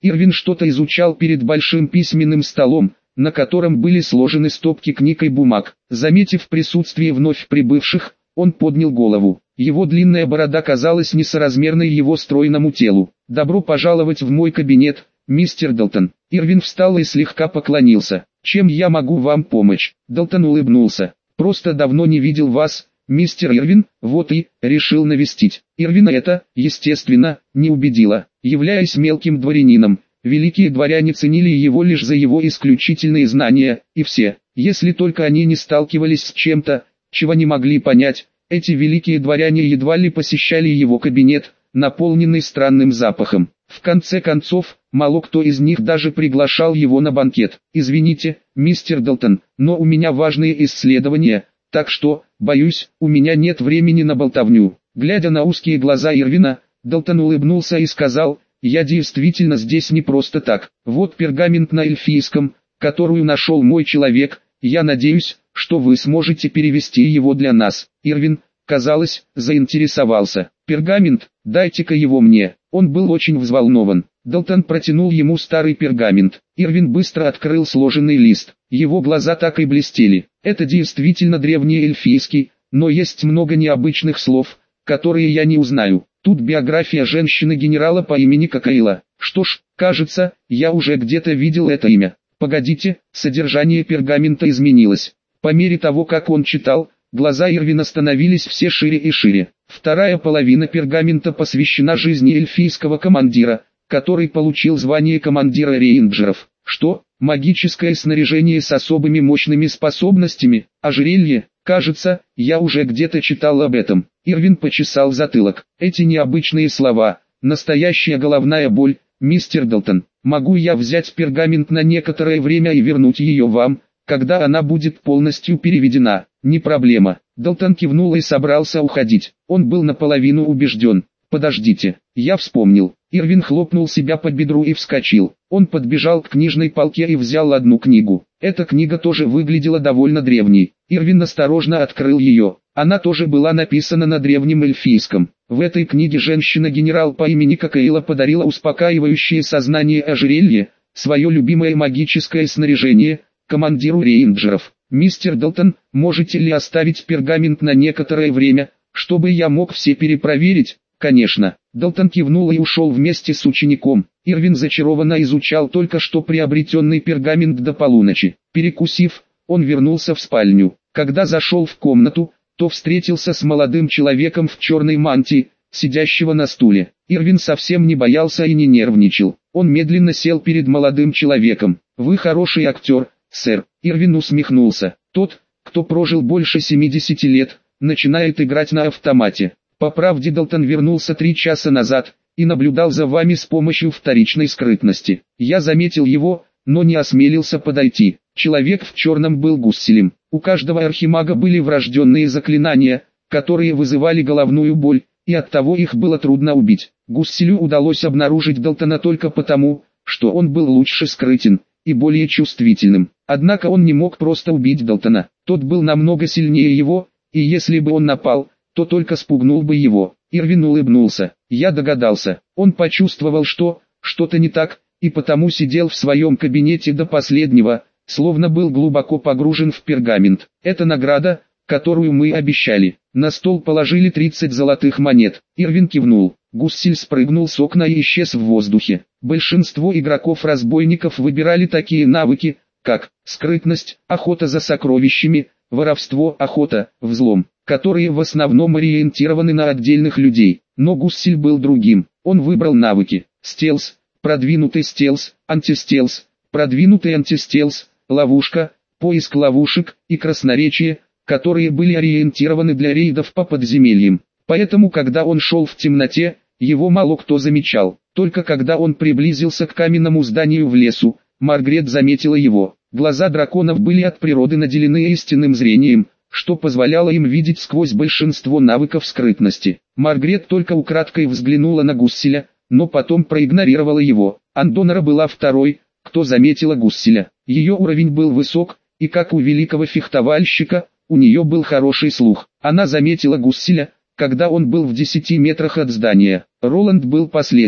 Ирвин что-то изучал перед большим письменным столом, на котором были сложены стопки книг и бумаг. Заметив присутствие вновь прибывших, он поднял голову. Его длинная борода казалась несоразмерной его стройному телу. «Добро пожаловать в мой кабинет, мистер Далтон». Ирвин встал и слегка поклонился. «Чем я могу вам помочь?» Далтон улыбнулся. «Просто давно не видел вас, мистер Ирвин, вот и решил навестить». Ирвина это, естественно, не убедило. Являясь мелким дворянином, великие дворяне ценили его лишь за его исключительные знания, и все, если только они не сталкивались с чем-то, чего не могли понять, эти великие дворяне едва ли посещали его кабинет, наполненный странным запахом. В конце концов, мало кто из них даже приглашал его на банкет. «Извините, мистер Далтон, но у меня важные исследования, так что, боюсь, у меня нет времени на болтовню». Глядя на узкие глаза Ирвина, Далтон улыбнулся и сказал: «Я действительно здесь не просто так. Вот пергамент на эльфийском, которую нашел мой человек, я надеюсь, что вы сможете перевести его для нас». Ирвин, казалось, заинтересовался. «Пергамент, дайте-ка его мне». Он был очень взволнован. Далтон протянул ему старый пергамент. Ирвин быстро открыл сложенный лист. Его глаза так и блестели. Это действительно древний эльфийский, но есть много необычных слов, которые я не узнаю. Тут биография женщины-генерала по имени Кокаила. Что ж, кажется, я уже где-то видел это имя. Погодите, содержание пергамента изменилось. По мере того, как он читал, глаза Ирвина становились все шире и шире. Вторая половина пергамента посвящена жизни эльфийского командира, который получил звание командира рейнджеров. Что? Магическое снаряжение с особыми мощными способностями? Ожерелье? Кажется, я уже где-то читал об этом. Ирвин почесал затылок. Эти необычные слова, настоящая головная боль, мистер Далтон. Могу я взять пергамент на некоторое время и вернуть ее вам, когда она будет полностью переведена? Не проблема. Далтон кивнул и собрался уходить. Он был наполовину убежден. Подождите, я вспомнил. Ирвин хлопнул себя по бедру и вскочил. Он подбежал к книжной полке и взял одну книгу. Эта книга тоже выглядела довольно древней. Ирвин осторожно открыл ее. Она тоже была написана на древнем эльфийском. В этой книге женщина-генерал по имени Кокаила подарила успокаивающее сознание ожерелье, свое любимое магическое снаряжение, командиру рейнджеров. «Мистер Далтон, можете ли оставить пергамент на некоторое время, чтобы я мог все перепроверить?» «Конечно». Далтон кивнул и ушел вместе с учеником. Ирвин зачарованно изучал только что приобретенный пергамент до полуночи. Перекусив, он вернулся в спальню. Когда зашел в комнату, то встретился с молодым человеком в черной мантии, сидящего на стуле. Ирвин совсем не боялся и не нервничал. Он медленно сел перед молодым человеком. «Вы хороший актер, сэр». Ирвин усмехнулся. «Тот, кто прожил больше семидесяти лет, начинает играть на автомате. По правде, Далтон вернулся три часа назад и наблюдал за вами с помощью вторичной скрытности. Я заметил его, но не осмелился подойти. Человек в черном был Гусселем. У каждого архимага были врожденные заклинания, которые вызывали головную боль, и оттого их было трудно убить. Гусселю удалось обнаружить Далтона только потому, что он был лучше скрытен и более чувствительным. Однако он не мог просто убить Далтона. Тот был намного сильнее его, и если бы он напал, то только спугнул бы его. Ирвин улыбнулся. Я догадался. Он почувствовал, что что-то не так, и потому сидел в своем кабинете до последнего, словно был глубоко погружен в пергамент. Это награда, которую мы обещали. На стол положили тридцать золотых монет. Ирвин кивнул. Гуссель спрыгнул с окна и исчез в воздухе. Большинство игроков-разбойников выбирали такие навыки, как скрытность, охота за сокровищами, воровство, охота, взлом, которые в основном ориентированы на отдельных людей. Но Гуссель был другим. Он выбрал навыки: стелс, продвинутый стелс, антистелс, продвинутый антистелс, ловушка, поиск ловушек и красноречие, которые были ориентированы для рейдов по подземельям. Поэтому, когда он шел в темноте, его мало кто замечал. Только когда он приблизился к каменному зданию в лесу, Маргарет заметила его. Глаза драконов были от природы наделены истинным зрением, что позволяло им видеть сквозь большинство навыков скрытности. Маргарет только украдкой взглянула на Гусселя, но потом проигнорировала его. Андонора была второй, кто заметила Гусселя. Ее уровень был высок, и как у великого фехтовальщика, у нее был хороший слух. Она заметила Гусселя, когда он был в десяти метрах от здания. Роланд был последним.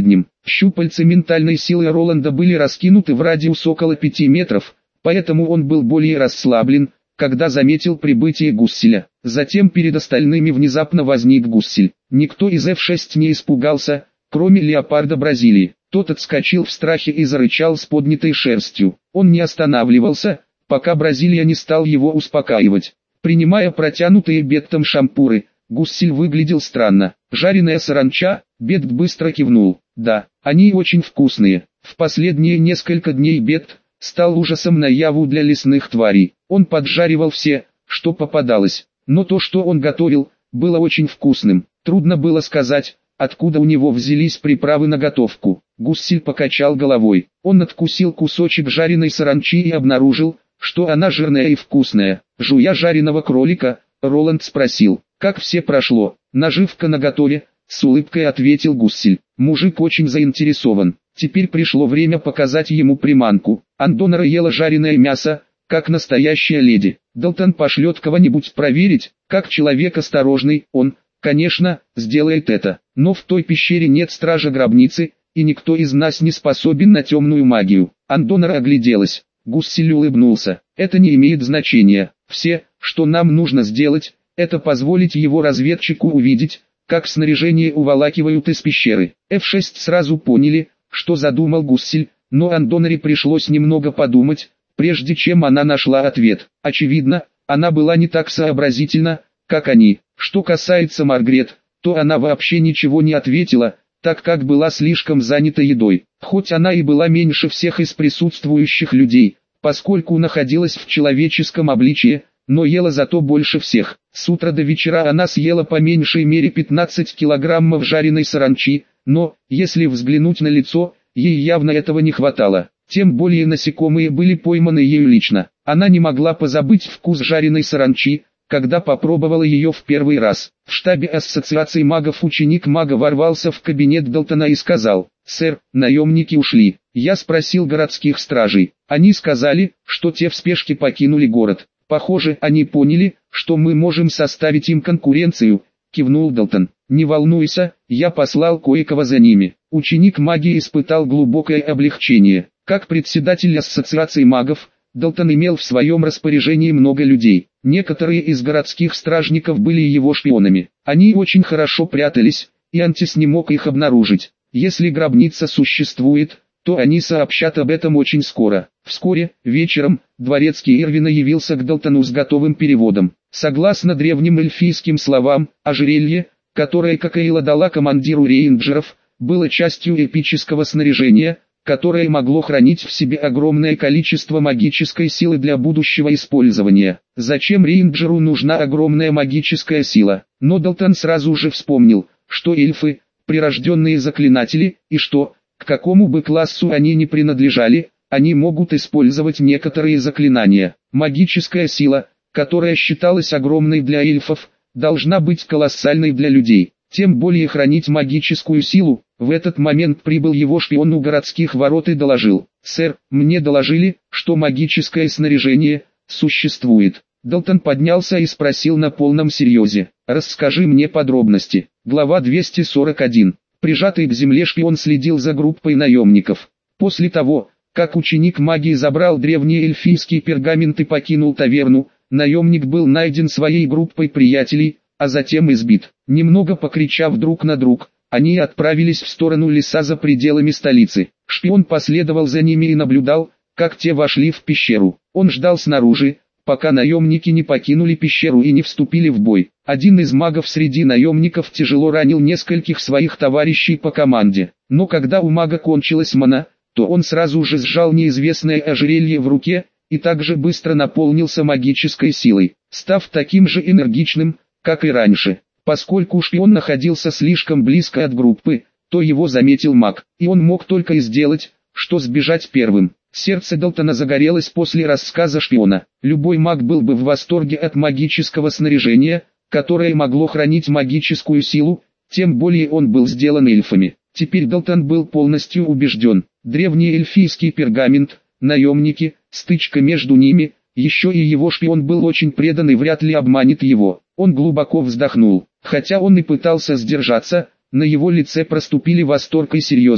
Щупальца ментальной силы Роланда были раскинуты в радиус около пяти метров, поэтому он был более расслаблен, когда заметил прибытие Гусселя. Затем перед остальными внезапно возник Гуссель. Никто из эф шесть не испугался, кроме леопарда Бразилии. Тот отскочил в страхе и зарычал с поднятой шерстью. Он не останавливался, пока Бразилия не стал его успокаивать. Принимая протянутые Беттом шампуры, Гуссель выглядел странно. Жареная саранча, Бетт быстро кивнул. Да, они очень вкусные. В последние несколько дней Бетт стал ужасом наяву для лесных тварей. Он поджаривал все, что попадалось. Но то, что он готовил, было очень вкусным. Трудно было сказать, откуда у него взялись приправы на готовку. Гуссель покачал головой. Он откусил кусочек жареной саранчи и обнаружил, что она жирная и вкусная. Жуя жареного кролика, Роланд спросил, как все прошло. Наживка наготове, с улыбкой ответил Гуссель. Мужик очень заинтересован. Теперь пришло время показать ему приманку. Андонера ела жареное мясо, как настоящая леди. Далтон пошлет кого-нибудь проверить, как человек осторожный, он, конечно, сделает это. Но в той пещере нет стража гробницы, и никто из нас не способен на темную магию. Андонера огляделась. Гуссель улыбнулся. Это не имеет значения. Все, что нам нужно сделать, это позволить его разведчику увидеть, как снаряжение уволакивают из пещеры. эф шесть сразу поняли, что задумал Гуссель, но Андонере пришлось немного подумать, прежде чем она нашла ответ. Очевидно, она была не так сообразительна, как они. Что касается Маргарет, то она вообще ничего не ответила, так как была слишком занята едой. Хоть она и была меньше всех из присутствующих людей, поскольку находилась в человеческом обличье, но ела зато больше всех. С утра до вечера она съела по меньшей мере пятнадцать килограммов жареной саранчи, но, если взглянуть на лицо, ей явно этого не хватало. Тем более насекомые были пойманы ею лично. Она не могла позабыть вкус жареной саранчи, когда попробовала ее в первый раз. В штабе ассоциации магов ученик мага ворвался в кабинет Далтона и сказал: «Сэр, наемники ушли». Я спросил городских стражей. Они сказали, что те в спешке покинули город. Похоже, они поняли, что мы можем составить им конкуренцию, кивнул Далтон. Не волнуйся, я послал кое-кого за ними. Ученик магии испытал глубокое облегчение. Как председатель ассоциации магов, Далтон имел в своем распоряжении много людей. Некоторые из городских стражников были его шпионами. Они очень хорошо прятались, и Антис не мог их обнаружить. Если гробница существует, то они сообщат об этом очень скоро. Вскоре, вечером, дворецкий Ирвина явился к Далтону с готовым переводом. Согласно древним эльфийским словам, ожерелье, которое Кокаила дала командиру рейнджеров, было частью эпического снаряжения, которое могло хранить в себе огромное количество магической силы для будущего использования. Зачем рейнджеру нужна огромная магическая сила? Но Далтон сразу же вспомнил, что эльфы – прирожденные заклинатели, и что, к какому бы классу они ни принадлежали, они могут использовать некоторые заклинания. Магическая сила, которая считалась огромной для эльфов, должна быть колоссальной для людей. Тем более хранить магическую силу. В этот момент прибыл его шпион у городских ворот и доложил: «Сэр, мне доложили, что магическое снаряжение существует». Далтон поднялся и спросил на полном серьезе: «Расскажи мне подробности». Глава двести сорок один. Прижатый к земле шпион следил за группой наемников. После того, как ученик магии забрал древний эльфийский пергамент и покинул таверну, наемник был найден своей группой приятелей, а затем избит. Немного покричав друг на друг, они отправились в сторону леса за пределами столицы. Шпион последовал за ними и наблюдал, как те вошли в пещеру. Он ждал снаружи, пока наемники не покинули пещеру и не вступили в бой. Один из магов среди наемников тяжело ранил нескольких своих товарищей по команде. Но когда у мага кончилась мана, то он сразу же сжал неизвестное ожерелье в руке, и также быстро наполнился магической силой, став таким же энергичным, как и раньше. Поскольку шпион находился слишком близко от группы, то его заметил маг, и он мог только и сделать, что сбежать первым. Сердце Далтона загорелось после рассказа шпиона. Любой маг был бы в восторге от магического снаряжения, которое могло хранить магическую силу, тем более он был сделан эльфами. Теперь Далтон был полностью убежден. Древний эльфийский пергамент, наемники, стычка между ними, еще и его шпион был очень предан и вряд ли обманет его. Он глубоко вздохнул. Хотя он и пытался сдержаться, на его лице проступили восторг и серьезность.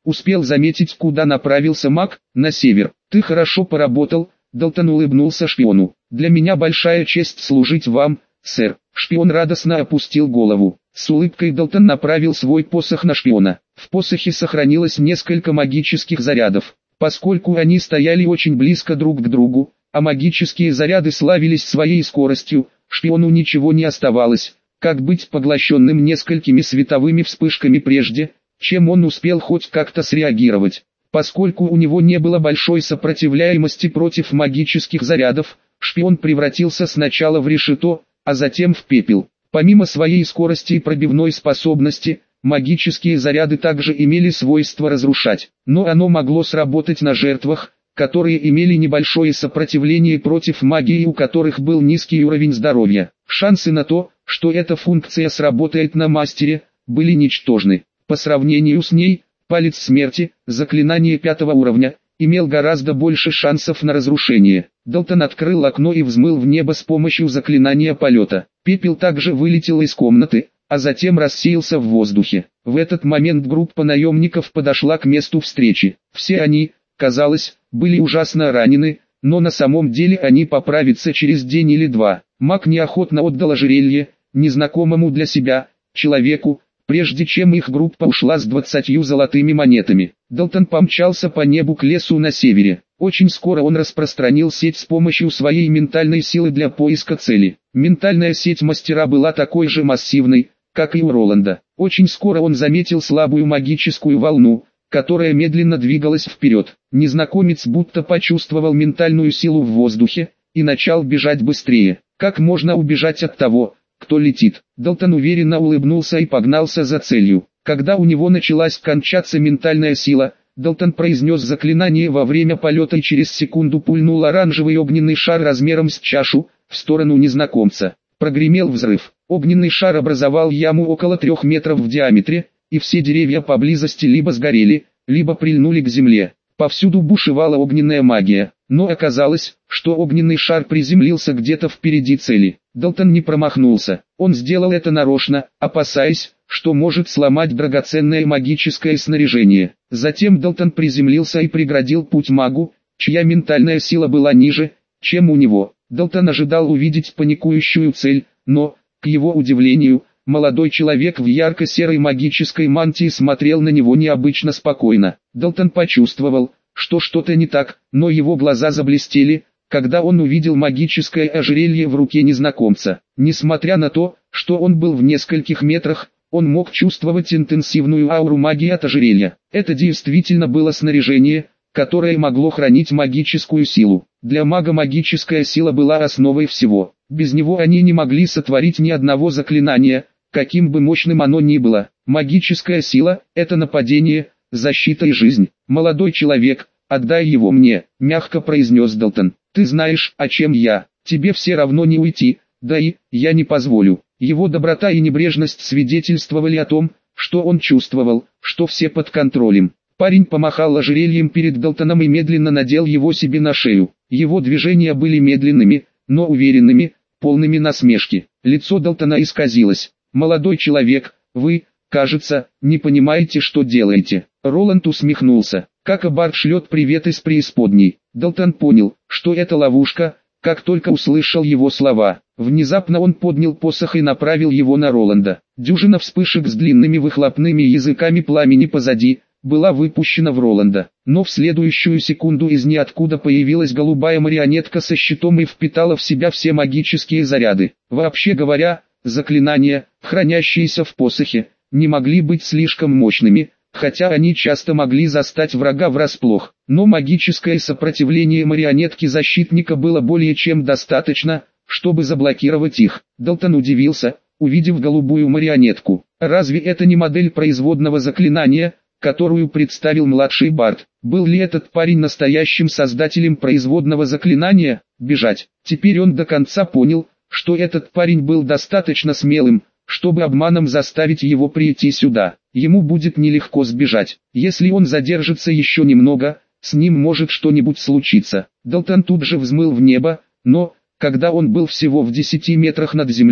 успел заметить, куда направился маг, на север. «Ты хорошо поработал», — Далтон улыбнулся шпиону. «Для меня большая честь служить вам, сэр». Шпион радостно опустил голову. С улыбкой Далтон направил свой посох на шпиона. В посохе сохранилось несколько магических зарядов. Поскольку они стояли очень близко друг к другу, а магические заряды славились своей скоростью, шпиону ничего не оставалось, как быть поглощенным несколькими световыми вспышками прежде, чем он успел хоть как-то среагировать. Поскольку у него не было большой сопротивляемости против магических зарядов, шпион превратился сначала в решето, а затем в пепел. Помимо своей скорости и пробивной способности, магические заряды также имели свойство разрушать, но оно могло сработать на жертвах, которые имели небольшое сопротивление против магии, у которых был низкий уровень здоровья. Шансы на то, что эта функция сработает на мастере, были ничтожны. По сравнению с ней, палец смерти, заклинание пятого уровня, имел гораздо больше шансов на разрушение. Далтон открыл окно и взмыл в небо с помощью заклинания полета. Пепел также вылетел из комнаты, а затем рассеялся в воздухе. В этот момент группа наемников подошла к месту встречи. Все они, казалось, были ужасно ранены, но на самом деле они поправятся через день или два. Маг неохотно отдал ожерелье, незнакомому для себя, человеку, прежде чем их группа ушла с двадцатью золотыми монетами. Далтон помчался по небу к лесу на севере. Очень скоро он распространил сеть с помощью своей ментальной силы для поиска цели. Ментальная сеть мастера была такой же массивной, как и у Роланда. Очень скоро он заметил слабую магическую волну, которая медленно двигалась вперед. Незнакомец будто почувствовал ментальную силу в воздухе и начал бежать быстрее. Как можно убежать от того, кто летит? Далтон уверенно улыбнулся и погнался за целью. Когда у него началась кончаться ментальная сила, Далтон произнес заклинание во время полета и через секунду пульнул оранжевый огненный шар размером с чашу в сторону незнакомца. Прогремел взрыв. Огненный шар образовал яму около трех метров в диаметре, и все деревья поблизости либо сгорели, либо прильнули к земле. Повсюду бушевала огненная магия, но оказалось, что огненный шар приземлился где-то впереди цели. Далтон не промахнулся, он сделал это нарочно, опасаясь, что может сломать драгоценное магическое снаряжение. Затем Далтон приземлился и преградил путь магу, чья ментальная сила была ниже, чем у него. Далтон ожидал увидеть паникующую цель, но, к его удивлению, молодой человек в ярко-серой магической мантии смотрел на него необычно спокойно. Далтон почувствовал, что что-то не так, но его глаза заблестели, когда он увидел магическое ожерелье в руке незнакомца. Несмотря на то, что он был в нескольких метрах, он мог чувствовать интенсивную ауру магии от ожерелья. Это действительно было снаряжение, которое могло хранить магическую силу. Для мага магическая сила была основой всего. Без него они не могли сотворить ни одного заклинания, каким бы мощным оно ни было. Магическая сила – это нападение, защита и жизнь. «Молодой человек, отдай его мне», – мягко произнес Далтон. «Ты знаешь, о чем я. Тебе все равно не уйти, да и я не позволю». Его доброта и небрежность свидетельствовали о том, что он чувствовал, что все под контролем. Парень помахал ожерельем перед Далтоном и медленно надел его себе на шею. Его движения были медленными, но уверенными, полными насмешки. Лицо Далтона исказилось. «Молодой человек, вы, кажется, не понимаете, что делаете». Роланд усмехнулся. Как Абарт шлет привет из преисподней. Далтон понял, что это ловушка, как только услышал его слова. Внезапно он поднял посох и направил его на Роланда. Дюжина вспышек с длинными выхлопными языками пламени позади была выпущена в Роланда. Но в следующую секунду из ниоткуда появилась голубая марионетка со щитом и впитала в себя все магические заряды. Вообще говоря, заклинания, хранящиеся в посохе, не могли быть слишком мощными, хотя они часто могли застать врага врасплох. Но магическое сопротивление марионетки защитника было более чем достаточно, чтобы заблокировать их. Далтон удивился, увидев голубую марионетку. Разве это не модель производного заклинания, которую представил младший Барт? Был ли этот парень настоящим создателем производного заклинания? Бежать. Теперь он до конца понял, что этот парень был достаточно смелым, чтобы обманом заставить его прийти сюда. Ему будет нелегко сбежать. Если он задержится еще немного, с ним может что-нибудь случиться. Далтон тут же взмыл в небо, но, когда он был всего в десяти метрах над землей,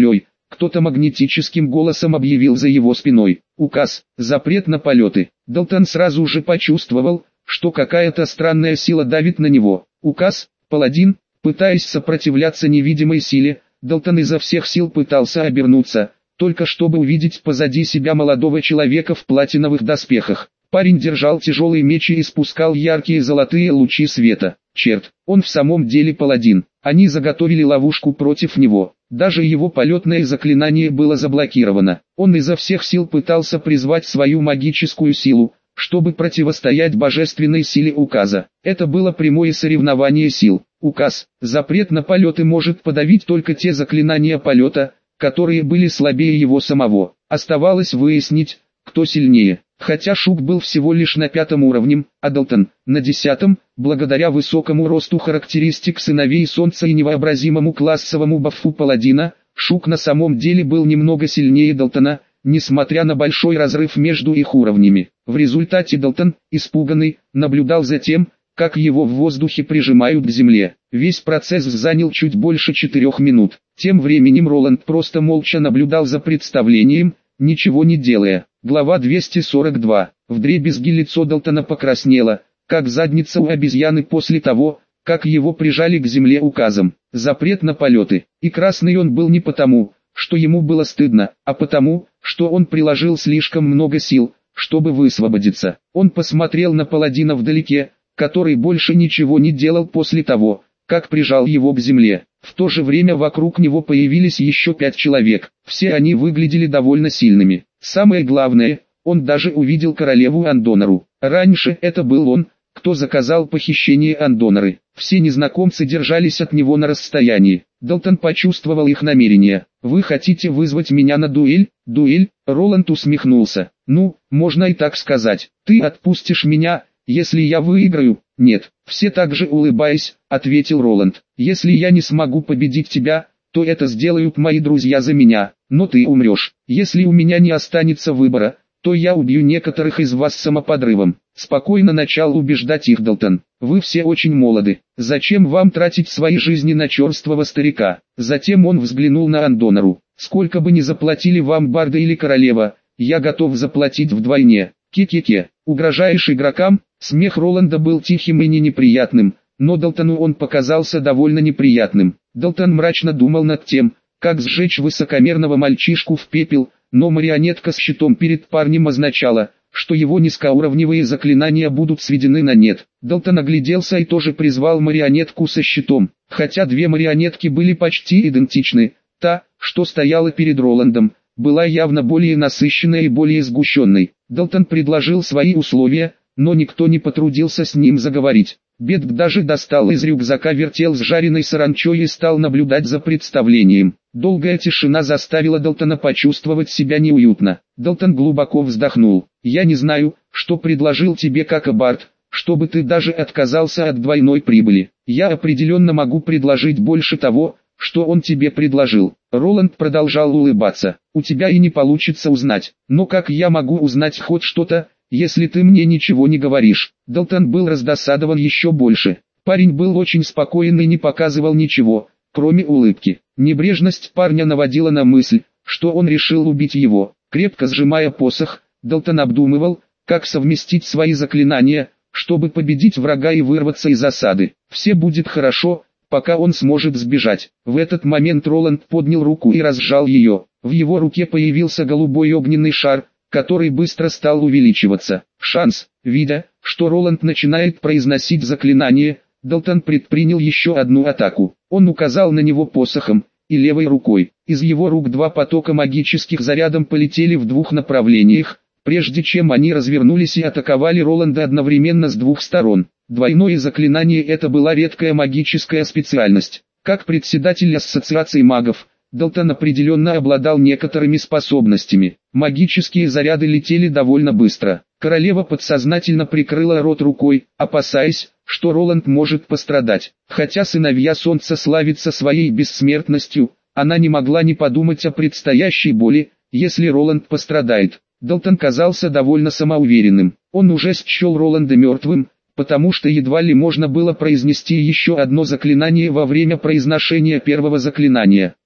Кто-то магнетическим голосом объявил за его спиной. Указ, запрет на полеты. Далтон сразу же почувствовал, что какая-то странная сила давит на него. Указ, паладин, пытаясь сопротивляться невидимой силе, Далтон изо всех сил пытался обернуться, только чтобы увидеть позади себя молодого человека в платиновых доспехах. Парень держал тяжелый меч и испускал яркие золотые лучи света. Черт, он в самом деле паладин. Они заготовили ловушку против него. Даже его полетное заклинание было заблокировано. Он изо всех сил пытался призвать свою магическую силу, чтобы противостоять божественной силе указа. Это было прямое соревнование сил. Указ, запрет на полеты может подавить только те заклинания полета, которые были слабее его самого. Оставалось выяснить, кто сильнее. Хотя Шук был всего лишь на пятом уровне, а Далтон – на десятом, благодаря высокому росту характеристик сыновей Солнца и невообразимому классовому бафу паладина, Шук на самом деле был немного сильнее Далтона, несмотря на большой разрыв между их уровнями. В результате Далтон, испуганный, наблюдал за тем, как его в воздухе прижимают к земле. Весь процесс занял чуть больше четырех минут. Тем временем Роланд просто молча наблюдал за представлением, ничего не делая. Глава двести сорок два. Вдребезги лицо Далтона покраснело, как задница у обезьяны после того, как его прижали к земле указом. Запрет на полеты. И красный он был не потому, что ему было стыдно, а потому, что он приложил слишком много сил, чтобы высвободиться. Он посмотрел на паладина вдалеке, который больше ничего не делал после того, как прижал его к земле. В то же время вокруг него появились еще пять человек. Все они выглядели довольно сильными. Самое главное, он даже увидел королеву Андонору. Раньше это был он, кто заказал похищение Андоноры. Все незнакомцы держались от него на расстоянии. Далтон почувствовал их намерения. «Вы хотите вызвать меня на дуэль?» «Дуэль?» Роланд усмехнулся. «Ну, можно и так сказать. Ты отпустишь меня, если я выиграю?» «Нет». Все так же улыбаясь, ответил Роланд. «Если я не смогу победить тебя, то это сделают мои друзья за меня, но ты умрешь. Если у меня не останется выбора, то я убью некоторых из вас самоподрывом». Спокойно начал убеждать их Далтон. «Вы все очень молоды. Зачем вам тратить свои жизни на черствого старика?» Затем он взглянул на Андонору. «Сколько бы ни заплатили вам Барда или Королева, я готов заплатить вдвойне». «Ке-ке-ке, угрожаешь игрокам?» Смех Роланда был тихим и не неприятным, но Далтону он показался довольно неприятным. Далтон мрачно думал над тем, как сжечь высокомерного мальчишку в пепел, но марионетка с щитом перед парнем означала, что его низкоуровневые заклинания будут сведены на нет. Далтон огляделся и тоже призвал марионетку со щитом. Хотя две марионетки были почти идентичны, та, что стояла перед Роландом, была явно более насыщенной и более сгущенной. Далтон предложил свои условия, но никто не потрудился с ним заговорить. Бедг даже достал из рюкзака вертел с жареной саранчой и стал наблюдать за представлением. Долгая тишина заставила Далтона почувствовать себя неуютно. Далтон глубоко вздохнул. «Я не знаю, что предложил тебе как Бард, чтобы ты даже отказался от двойной прибыли. Я определенно могу предложить больше того, что он тебе предложил». Роланд продолжал улыбаться. «У тебя и не получится узнать. Но как я могу узнать хоть что-то, если ты мне ничего не говоришь?» Далтон был раздосадован еще больше. Парень был очень спокоен и не показывал ничего, кроме улыбки. Небрежность парня наводила на мысль, что он решил убить его. Крепко сжимая посох, Далтон обдумывал, как совместить свои заклинания, чтобы победить врага и вырваться из осады. Все будет хорошо, пока он сможет сбежать. В этот момент Роланд поднял руку и разжал ее. В его руке появился голубой огненный шар, который быстро стал увеличиваться. Шанс, видя, что Роланд начинает произносить заклинание, Далтон предпринял еще одну атаку. Он указал на него посохом и левой рукой. Из его рук два потока магических зарядом полетели в двух направлениях, прежде чем они развернулись и атаковали Роланда одновременно с двух сторон. Двойное заклинание — это была редкая магическая специальность. Как председатель ассоциации магов, Далтон определенно обладал некоторыми способностями. Магические заряды летели довольно быстро. Королева подсознательно прикрыла рот рукой, опасаясь, что Роланд может пострадать. Хотя сыновья Солнца славятся своей бессмертностью, она не могла не подумать о предстоящей боли, если Роланд пострадает. Далтон казался довольно самоуверенным. Он уже счел Роланда мертвым, потому что едва ли можно было произнести еще одно заклинание во время произношения первого заклинания.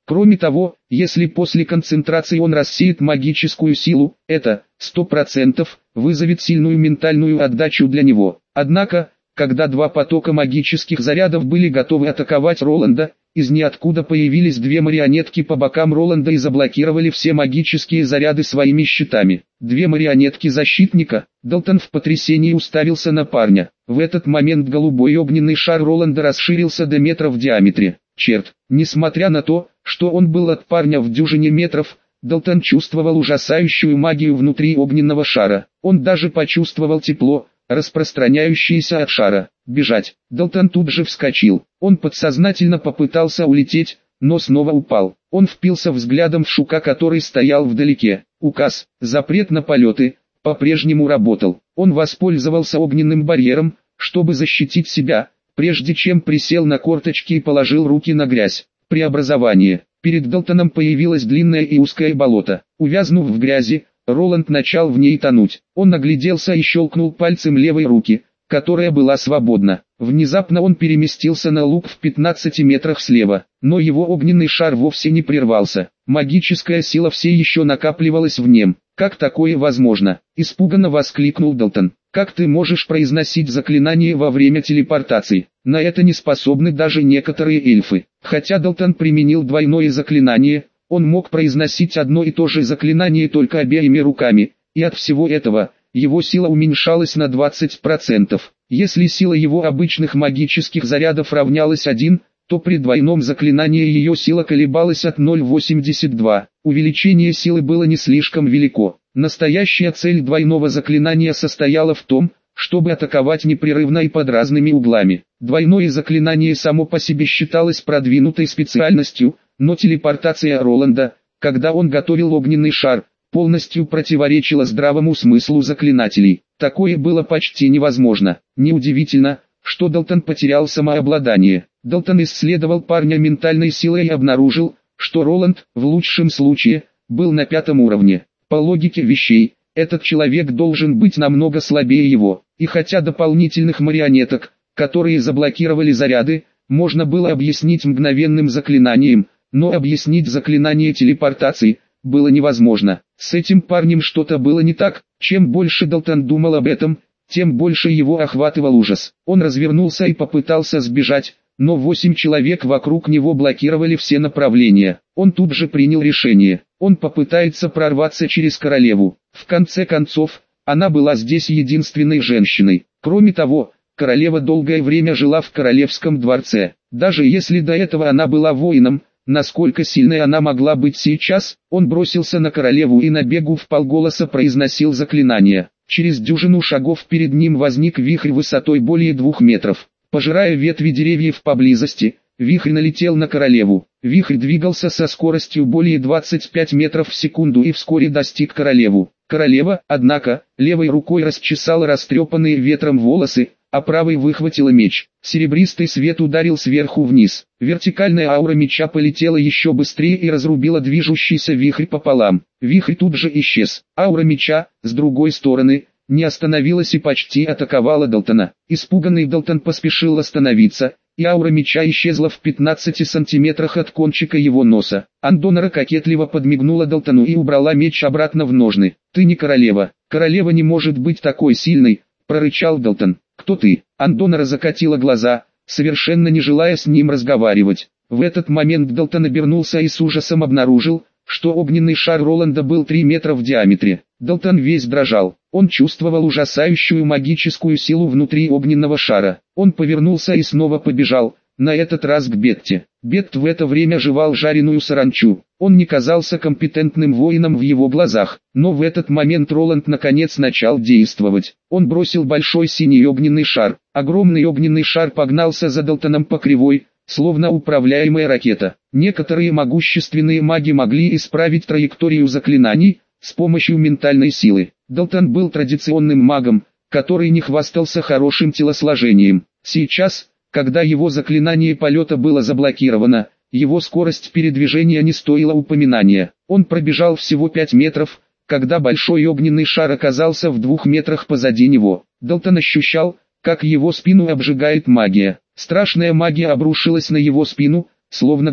Кроме того, если после концентрации он рассеет магическую силу, это, сто процентов, вызовет сильную ментальную отдачу для него. Однако, когда два потока магических зарядов были готовы атаковать Роланда, из ниоткуда появились две марионетки по бокам Роланда и заблокировали все магические заряды своими щитами. Две марионетки защитника. Далтон в потрясении уставился на парня. В этот момент голубой огненный шар Роланда расширился до метра в диаметре. Черт, несмотря на то, что он был от парня в дюжине метров, Далтон чувствовал ужасающую магию внутри огненного шара. Он даже почувствовал тепло, распространяющееся от шара. Бежать. Далтон тут же вскочил. Он подсознательно попытался улететь, но снова упал. Он впился взглядом в Шука, который стоял вдалеке. Указ, запрет на полеты, по-прежнему работал. Он воспользовался огненным барьером, чтобы защитить себя, прежде чем присел на корточки и положил руки на грязь. Преобразование. Перед Далтоном появилось длинное и узкое болото. Увязнув в грязи, Роланд начал в ней тонуть. Он нагляделся и щелкнул пальцем левой руки, которая была свободна. Внезапно он переместился на луг в пятнадцати метрах слева, но его огненный шар вовсе не прервался. Магическая сила все еще накапливалась в нем. «Как такое возможно?» – испуганно воскликнул Далтон. «Как ты можешь произносить заклинание во время телепортации? На это не способны даже некоторые эльфы». Хотя Далтон применил двойное заклинание, он мог произносить одно и то же заклинание только обеими руками, и от всего этого, его сила уменьшалась на двадцать процентов. Если сила его обычных магических зарядов равнялась один, то при двойном заклинании ее сила колебалась от ноль целых восемьдесят две сотых. Увеличение силы было не слишком велико. Настоящая цель двойного заклинания состояла в том, чтобы атаковать непрерывно и под разными углами. Двойное заклинание само по себе считалось продвинутой специальностью, но телепортация Роланда, когда он готовил огненный шар, полностью противоречила здравому смыслу заклинателей. Такое было почти невозможно. Неудивительно, что Далтон потерял самообладание. Далтон исследовал парня ментальной силой и обнаружил, что Роланд, в лучшем случае, был на пятом уровне. По логике вещей, этот человек должен быть намного слабее его. И хотя дополнительных марионеток, которые заблокировали заряды, можно было объяснить мгновенным заклинанием, но объяснить заклинание телепортации было невозможно. С этим парнем что-то было не так. Чем больше Далтон думал об этом, тем больше его охватывал ужас. Он развернулся и попытался сбежать, но восемь человек вокруг него блокировали все направления. Он тут же принял решение. Он попытается прорваться через королеву. В конце концов, она была здесь единственной женщиной. Кроме того, королева долгое время жила в королевском дворце. Даже если до этого она была воином, насколько сильной она могла быть сейчас, он бросился на королеву и на бегу вполголоса произносил заклинание. Через дюжину шагов перед ним возник вихрь высотой более двух метров. Пожирая ветви деревьев поблизости, вихрь налетел на королеву. Вихрь двигался со скоростью более двадцати пяти метров в секунду и вскоре достиг королеву. Королева, однако, левой рукой расчесала растрепанные ветром волосы, а правой выхватила меч. Серебристый свет ударил сверху вниз. Вертикальная аура меча полетела еще быстрее и разрубила движущийся вихрь пополам. Вихрь тут же исчез. Аура меча, с другой стороны, не остановилась и почти атаковала Далтона. Испуганный Далтон поспешил остановиться, и аура меча исчезла в пятнадцати сантиметрах от кончика его носа. Андонара кокетливо подмигнула Далтону и убрала меч обратно в ножны. «Ты не королева. Королева не может быть такой сильной», — прорычал Далтон. «Кто ты?» Андонара закатила глаза, совершенно не желая с ним разговаривать. В этот момент Далтон обернулся и с ужасом обнаружил, что огненный шар Роланда был три метра в диаметре. Далтон весь дрожал. Он чувствовал ужасающую магическую силу внутри огненного шара. Он повернулся и снова побежал, на этот раз к Бетте. Бетт в это время жевал жареную саранчу. Он не казался компетентным воином в его глазах, но в этот момент Роланд наконец начал действовать. Он бросил большой синий огненный шар. Огромный огненный шар погнался за Далтоном по кривой, словно управляемая ракета. Некоторые могущественные маги могли исправить траекторию заклинаний с помощью ментальной силы. Далтон был традиционным магом, который не хвастался хорошим телосложением. Сейчас, когда его заклинание полета было заблокировано, его скорость передвижения не стоила упоминания. Он пробежал всего пять метров, когда большой огненный шар оказался в двух метрах позади него. Далтон ощущал, как его спину обжигает магия. Страшная магия обрушилась на его спину, словно гора.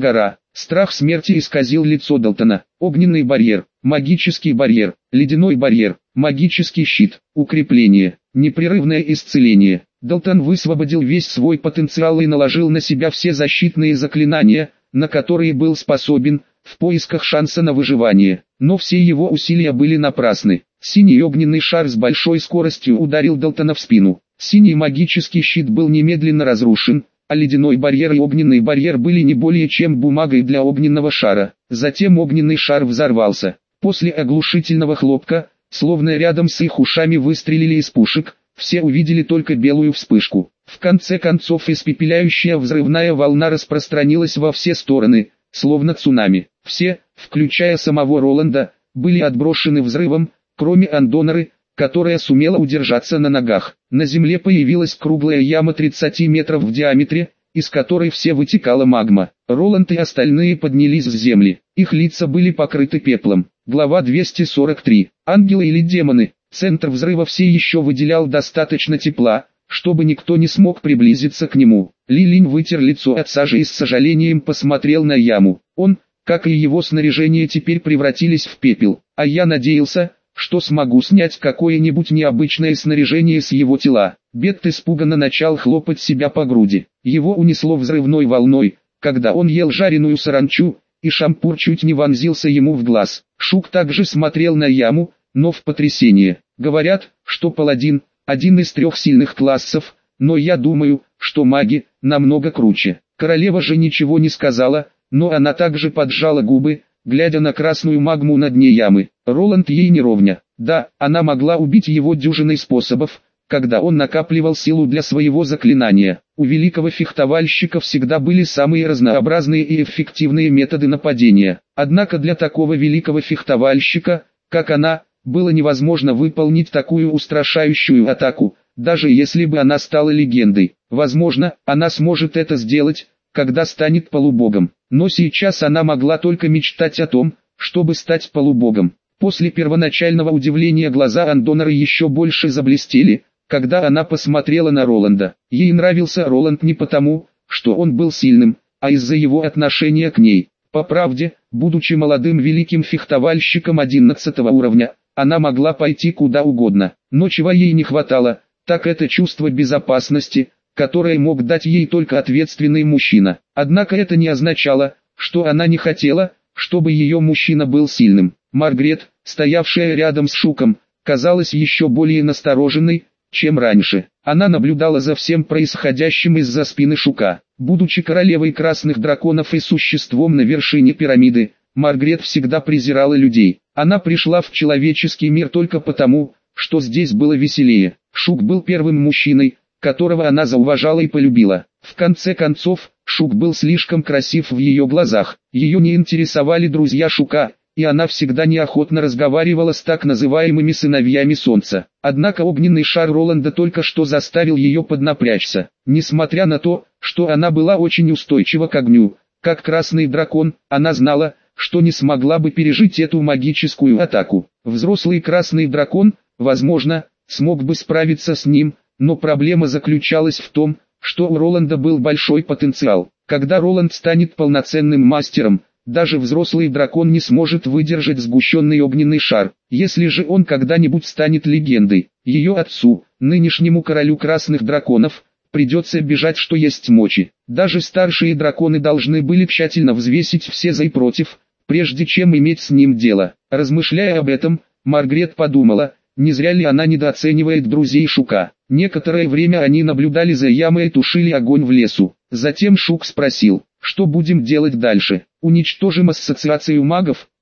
Страх смерти исказил лицо Далтона. Огненный барьер, магический барьер, ледяной барьер, магический щит, укрепление, непрерывное исцеление. Далтон высвободил весь свой потенциал и наложил на себя все защитные заклинания, на которые был способен, в поисках шанса на выживание. Но все его усилия были напрасны. Синий огненный шар с большой скоростью ударил Далтона в спину. Синий магический щит был немедленно разрушен, а ледяной барьер и огненный барьер были не более чем бумагой для огненного шара. Затем огненный шар взорвался. После оглушительного хлопка, словно рядом с их ушами выстрелили из пушек, все увидели только белую вспышку. В конце концов испепеляющая взрывная волна распространилась во все стороны, словно цунами. Все, включая самого Роланда, были отброшены взрывом, кроме Андоноры, которая сумела удержаться на ногах. На земле появилась круглая яма тридцати метров в диаметре, из которой все вытекала магма. Роланд и остальные поднялись с земли. Их лица были покрыты пеплом. Глава двести сорок три. Ангелы или демоны? Центр взрыва все еще выделял достаточно тепла, чтобы никто не смог приблизиться к нему. Ли Линь вытер лицо от сажи и с сожалением посмотрел на яму. Он, как и его снаряжение, теперь превратились в пепел. А я надеялся, что смогу снять какое-нибудь необычное снаряжение с его тела. Бет испуганно начал хлопать себя по груди. Его унесло взрывной волной, когда он ел жареную саранчу, и шампур чуть не вонзился ему в глаз. Шук также смотрел на яму, но в потрясение. Говорят, что паладин – один из трех сильных классов, но я думаю, что маги намного круче. Королева же ничего не сказала, но она также поджала губы, глядя на красную магму на дне ямы. Роланд ей не ровня. Да, она могла убить его дюжиной способов, когда он накапливал силу для своего заклинания. У великого фехтовальщика всегда были самые разнообразные и эффективные методы нападения. Однако для такого великого фехтовальщика, как она, было невозможно выполнить такую устрашающую атаку, даже если бы она стала легендой. Возможно, она сможет это сделать, когда станет полубогом. Но сейчас она могла только мечтать о том, чтобы стать полубогом. После первоначального удивления глаза Андоноры еще больше заблестели, когда она посмотрела на Роланда. Ей нравился Роланд не потому, что он был сильным, а из-за его отношения к ней. По правде, будучи молодым великим фехтовальщиком одиннадцатого уровня, она могла пойти куда угодно. Но чего ей не хватало, так это чувство безопасности, которое мог дать ей только ответственный мужчина. Однако это не означало, что она не хотела, чтобы ее мужчина был сильным. Маргарет, стоявшая рядом с Шуком, казалась еще более настороженной, чем раньше. Она наблюдала за всем происходящим из-за спины Шука. Будучи королевой красных драконов и существом на вершине пирамиды, Маргарет всегда презирала людей. Она пришла в человеческий мир только потому, что здесь было веселее. Шук был первым мужчиной, которого она зауважала и полюбила. В конце концов, Шук был слишком красив в ее глазах. Ее не интересовали друзья Шука, и она всегда неохотно разговаривала с так называемыми сыновьями солнца. Однако огненный шар Роланда только что заставил ее поднапрячься. Несмотря на то, что она была очень устойчива к огню, как красный дракон, она знала, что не смогла бы пережить эту магическую атаку. Взрослый красный дракон, возможно, смог бы справиться с ним, но проблема заключалась в том, что у Роланда был большой потенциал. Когда Роланд станет полноценным мастером, даже взрослый дракон не сможет выдержать сгущенный огненный шар. Если же он когда-нибудь станет легендой, ее отцу, нынешнему королю красных драконов, придется бежать что есть мочи. Даже старшие драконы должны были тщательно взвесить все за и против, прежде чем иметь с ним дело. Размышляя об этом, Маргарет подумала, не зря ли она недооценивает друзей Шука. Некоторое время они наблюдали за ямой и тушили огонь в лесу. Затем Шук спросил, что будем делать дальше? Уничтожим ассоциацию магов?